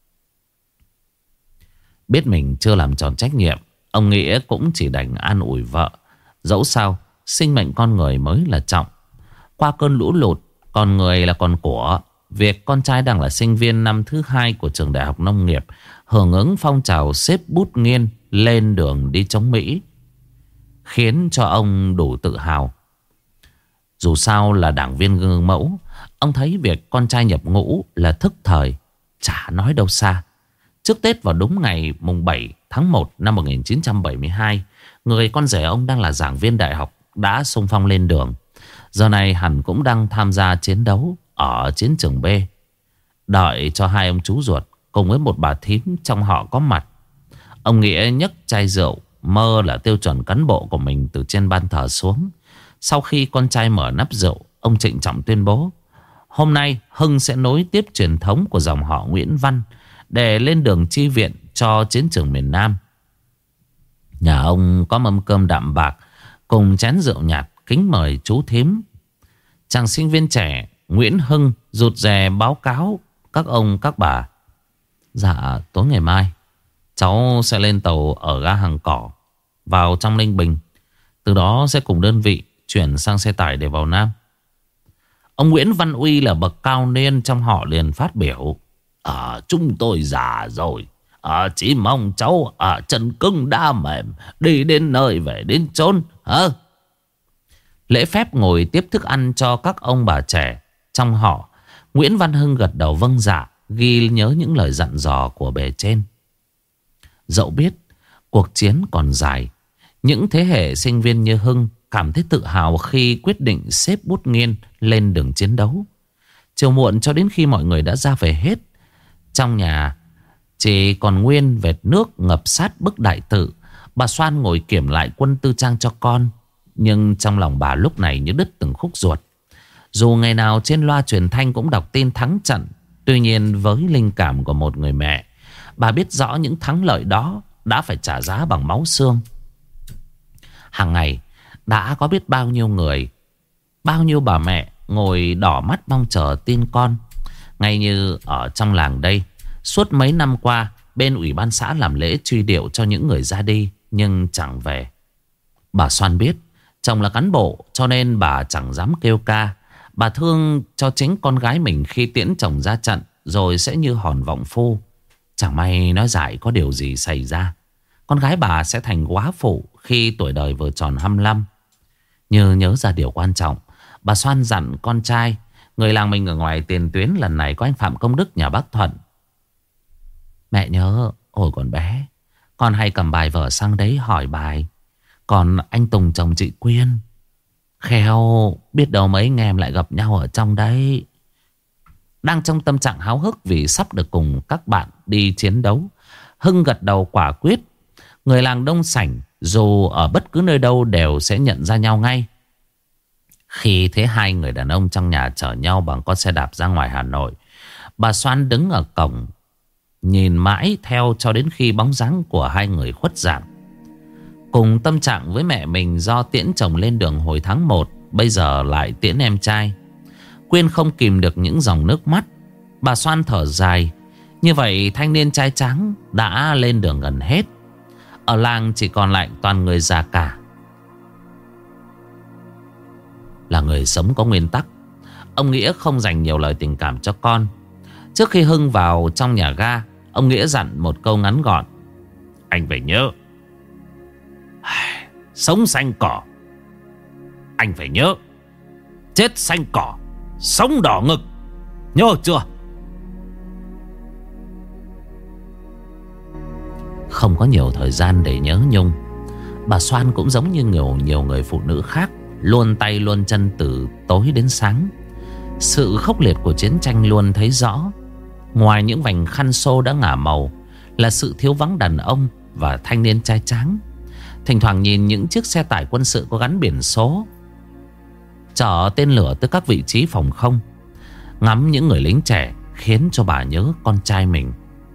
S1: Biết mình chưa làm tròn trách nhiệm, ông Nghĩa cũng chỉ đành an ủi vợ. Dẫu sao, sinh mệnh con người mới là trọng. Qua cơn lũ lụt, con người là con của. Việc con trai đang là sinh viên năm thứ hai của trường đại học nông nghiệp, hưởng ứng phong trào xếp bút nghiên lên đường đi chống Mỹ, khiến cho ông đủ tự hào. Dù sao là đảng viên gương mẫu, ông thấy việc con trai nhập ngũ là thức thời, chả nói đâu xa. Trước Tết vào đúng ngày mùng bảy tháng một năm một nghìn chín trăm bảy mươi hai, người con rể ông đang là giảng viên đại học đã xung phong lên đường. Giờ này hẳn cũng đang tham gia chiến đấu ở chiến trường B, đợi cho hai ông chú ruột cùng với một bà thím trong họ có mặt. Ông Nghĩa nhấc chai rượu, mơ là tiêu chuẩn cán bộ của mình từ trên ban thờ xuống. Sau khi con trai mở nắp rượu, ông trịnh trọng tuyên bố hôm nay Hưng sẽ nối tiếp truyền thống của dòng họ Nguyễn Văn để lên đường chi viện cho chiến trường miền Nam. Nhà ông có mâm cơm đạm bạc cùng chén rượu nhạt kính mời chú thím. Chàng sinh viên trẻ Nguyễn Hưng rụt rè báo cáo các ông các bà: dạ tối ngày mai cháu sẽ lên tàu ở ga Hàng Cỏ vào trong Ninh Bình. Từ đó sẽ cùng đơn vị chuyển sang xe tải để vào Nam. Ông Nguyễn Văn Uy là bậc cao niên trong họ liền phát biểu: à, chúng tôi già rồi, à, chỉ mong cháu à, chân cứng đá mềm, đi đến nơi về đến chốn hả? Lễ phép ngồi tiếp thức ăn cho các ông bà trẻ trong họ, Nguyễn Văn Hưng gật đầu vâng dạ, ghi nhớ những lời dặn dò của bề trên. Dẫu biết cuộc chiến còn dài, Những thế hệ sinh viên như Hưng cảm thấy tự hào khi quyết định xếp bút nghiên lên đường chiến đấu. Chiều muộn cho đến khi mọi người đã ra về hết, trong nhà chỉ còn nguyên vệt nước ngập sát bức đại tự. Bà Soan ngồi kiểm lại quân tư trang cho con, nhưng trong lòng bà lúc này như đứt từng khúc ruột. Dù ngày nào trên loa truyền thanh cũng đọc tin thắng trận, tuy nhiên với linh cảm của một người mẹ, bà biết rõ những thắng lợi đó đã phải trả giá bằng máu xương. Hàng ngày đã có biết bao nhiêu người, bao nhiêu bà mẹ ngồi đỏ mắt mong chờ tin con. Ngay như ở trong làng đây, suốt mấy năm qua, bên ủy ban xã làm lễ truy điệu cho những người ra đi nhưng chẳng về. Bà Soan biết chồng là cán bộ, cho nên bà chẳng dám kêu ca. Bà thương cho chính con gái mình khi tiễn chồng ra trận, rồi sẽ như hòn vọng phu. Chẳng may nói dại có điều gì xảy ra, con gái bà sẽ thành góa phụ khi tuổi đời vừa tròn hai mươi lăm. Như nhớ ra điều quan trọng, bà Soan dặn con trai: người làng mình ở ngoài tiền tuyến lần này có anh Phạm Công Đức nhà bác Thuận. Mẹ nhớ hồi còn bé, con hay cầm bài vở sang đấy hỏi bài. Còn anh Tùng chồng chị Quyên, khéo biết đâu mấy anh em lại gặp nhau ở trong đấy. Đang trong tâm trạng háo hức vì sắp được cùng các bạn đi chiến đấu, Hưng gật đầu quả quyết. Người làng Đông Sảnh dù ở bất cứ nơi đâu đều sẽ nhận ra nhau ngay. Khi thấy hai người đàn ông trong nhà chở nhau bằng con xe đạp ra ngoài Hà Nội, bà Soan đứng ở cổng nhìn mãi theo cho đến khi bóng dáng của hai người khuất dạng. Cùng tâm trạng với mẹ mình do tiễn chồng lên đường hồi tháng một, bây giờ lại tiễn em trai, Quyên không kìm được những dòng nước mắt. Bà Soan thở dài. Như vậy thanh niên trai tráng đã lên đường gần hết. Ở làng chỉ còn lại toàn người già cả, là người sống có nguyên tắc. Ông Nghĩa không dành nhiều lời tình cảm cho con. Trước khi Hưng vào trong nhà ga, ông Nghĩa dặn một câu ngắn gọn: anh phải nhớ, sống xanh cỏ. Anh phải nhớ, chết xanh cỏ, sống đỏ ngực. Nhớ chưa? Không có nhiều thời gian để nhớ nhung, bà Soan cũng giống như nhiều, nhiều người phụ nữ khác, luôn tay luôn chân từ tối đến sáng. Sự khốc liệt của chiến tranh luôn thấy rõ. Ngoài những vành khăn xô đã ngả màu là sự thiếu vắng đàn ông và thanh niên trai tráng. Thỉnh thoảng nhìn những chiếc xe tải quân sự có gắn biển số chở tên lửa tới các vị trí phòng không, ngắm những người lính trẻ khiến cho bà nhớ con trai mình.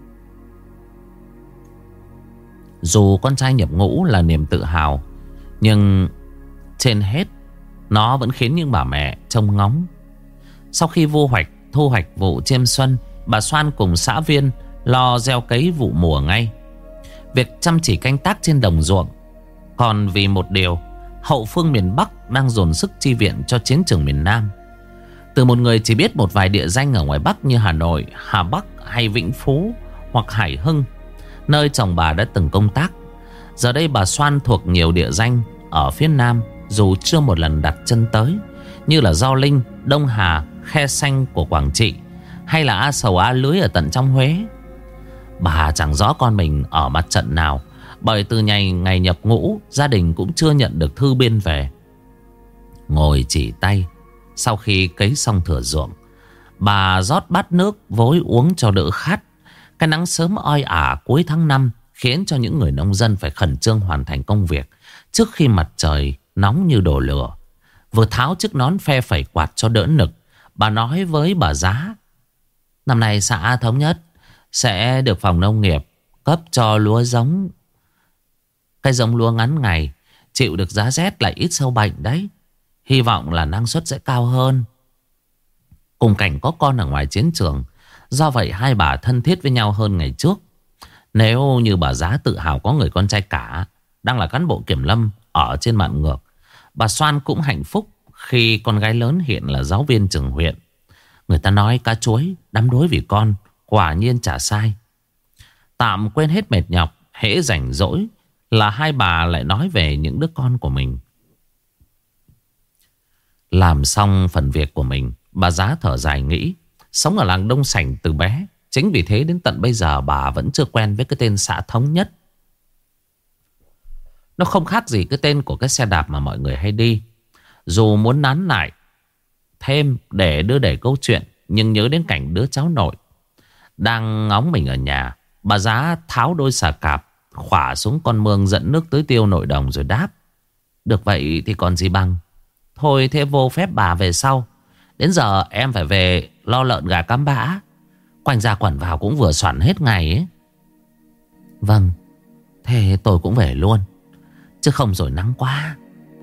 S1: Dù con trai nhập ngũ là niềm tự hào, nhưng trên hết nó vẫn khiến những bà mẹ trông ngóng. Sau khi vô hoạch thu hoạch vụ chiêm xuân, bà Soan cùng xã viên lo gieo cấy vụ mùa ngay. Việc chăm chỉ canh tác trên đồng ruộng còn vì một điều: hậu phương miền Bắc đang dồn sức chi viện cho chiến trường miền Nam. Từ một người chỉ biết một vài địa danh ở ngoài Bắc như Hà Nội, Hà Bắc hay Vĩnh Phú hoặc Hải Hưng, nơi chồng bà đã từng công tác, giờ đây bà Soan thuộc nhiều địa danh ở phía Nam dù chưa một lần đặt chân tới, như là Gio Linh, Đông Hà, Khe Xanh của Quảng Trị, hay là A Sầu A Lưới ở tận trong Huế. Bà chẳng rõ con mình ở mặt trận nào, bởi từ ngày, ngày nhập ngũ, gia đình cũng chưa nhận được thư biên về. Ngồi chỉ tay sau khi cấy xong thửa ruộng, bà rót bát nước vối uống cho đỡ khát. Cái nắng sớm oi ả cuối tháng năm khiến cho những người nông dân phải khẩn trương hoàn thành công việc trước khi mặt trời nóng như đổ lửa. Vừa tháo chiếc nón phe phẩy quạt cho đỡ nực, bà nói với bà Giá: năm nay xã Thống Nhất sẽ được phòng nông nghiệp cấp cho lúa giống. Cái giống lúa ngắn ngày, chịu được giá rét lại ít sâu bệnh đấy. Hy vọng là năng suất sẽ cao hơn. Cùng cảnh có con ở ngoài chiến trường, do vậy hai bà thân thiết với nhau hơn ngày trước. Nếu như bà Giá tự hào có người con trai cả, đang là cán bộ kiểm lâm ở trên mạn ngược, bà Soan cũng hạnh phúc khi con gái lớn hiện là giáo viên trường huyện. Người ta nói cá chuối đắm đuối vì con, quả nhiên chả sai. Tạm quên hết mệt nhọc, hễ rảnh rỗi là hai bà lại nói về những đứa con của mình. Làm xong phần việc của mình, bà Giá thở dài nghĩ, sống ở làng Đông Sảnh từ bé, chính vì thế đến tận bây giờ bà vẫn chưa quen với cái tên xã Thống Nhất. Nó không khác gì cái tên của cái xe đạp mà mọi người hay đi. Dù muốn nán lại thêm để đưa đẩy câu chuyện, nhưng nhớ đến cảnh đứa cháu nội đang ngóng mình ở nhà, bà Giá tháo đôi xà cạp khỏa xuống con mương dẫn nước tưới tiêu nội đồng rồi đáp: được vậy thì còn gì bằng. Thôi thế vô phép bà về sau. Đến giờ em phải về lo lợn gà cám bã. Quanh ra quẩn vào cũng vừa xoắn hết ngày ấy. Vâng, thế tôi cũng về luôn, chứ không rồi nắng quá.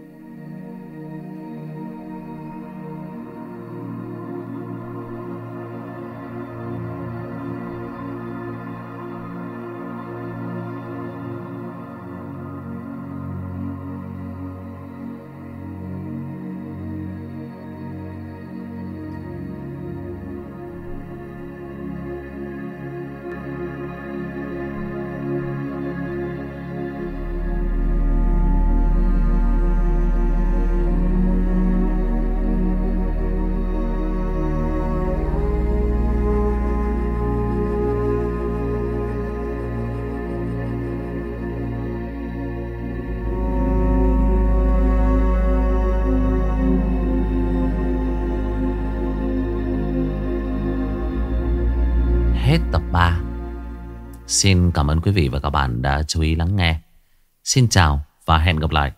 S1: Hết tập ba. Xin cảm ơn quý vị và các bạn đã chú ý lắng nghe. Xin chào và hẹn gặp lại.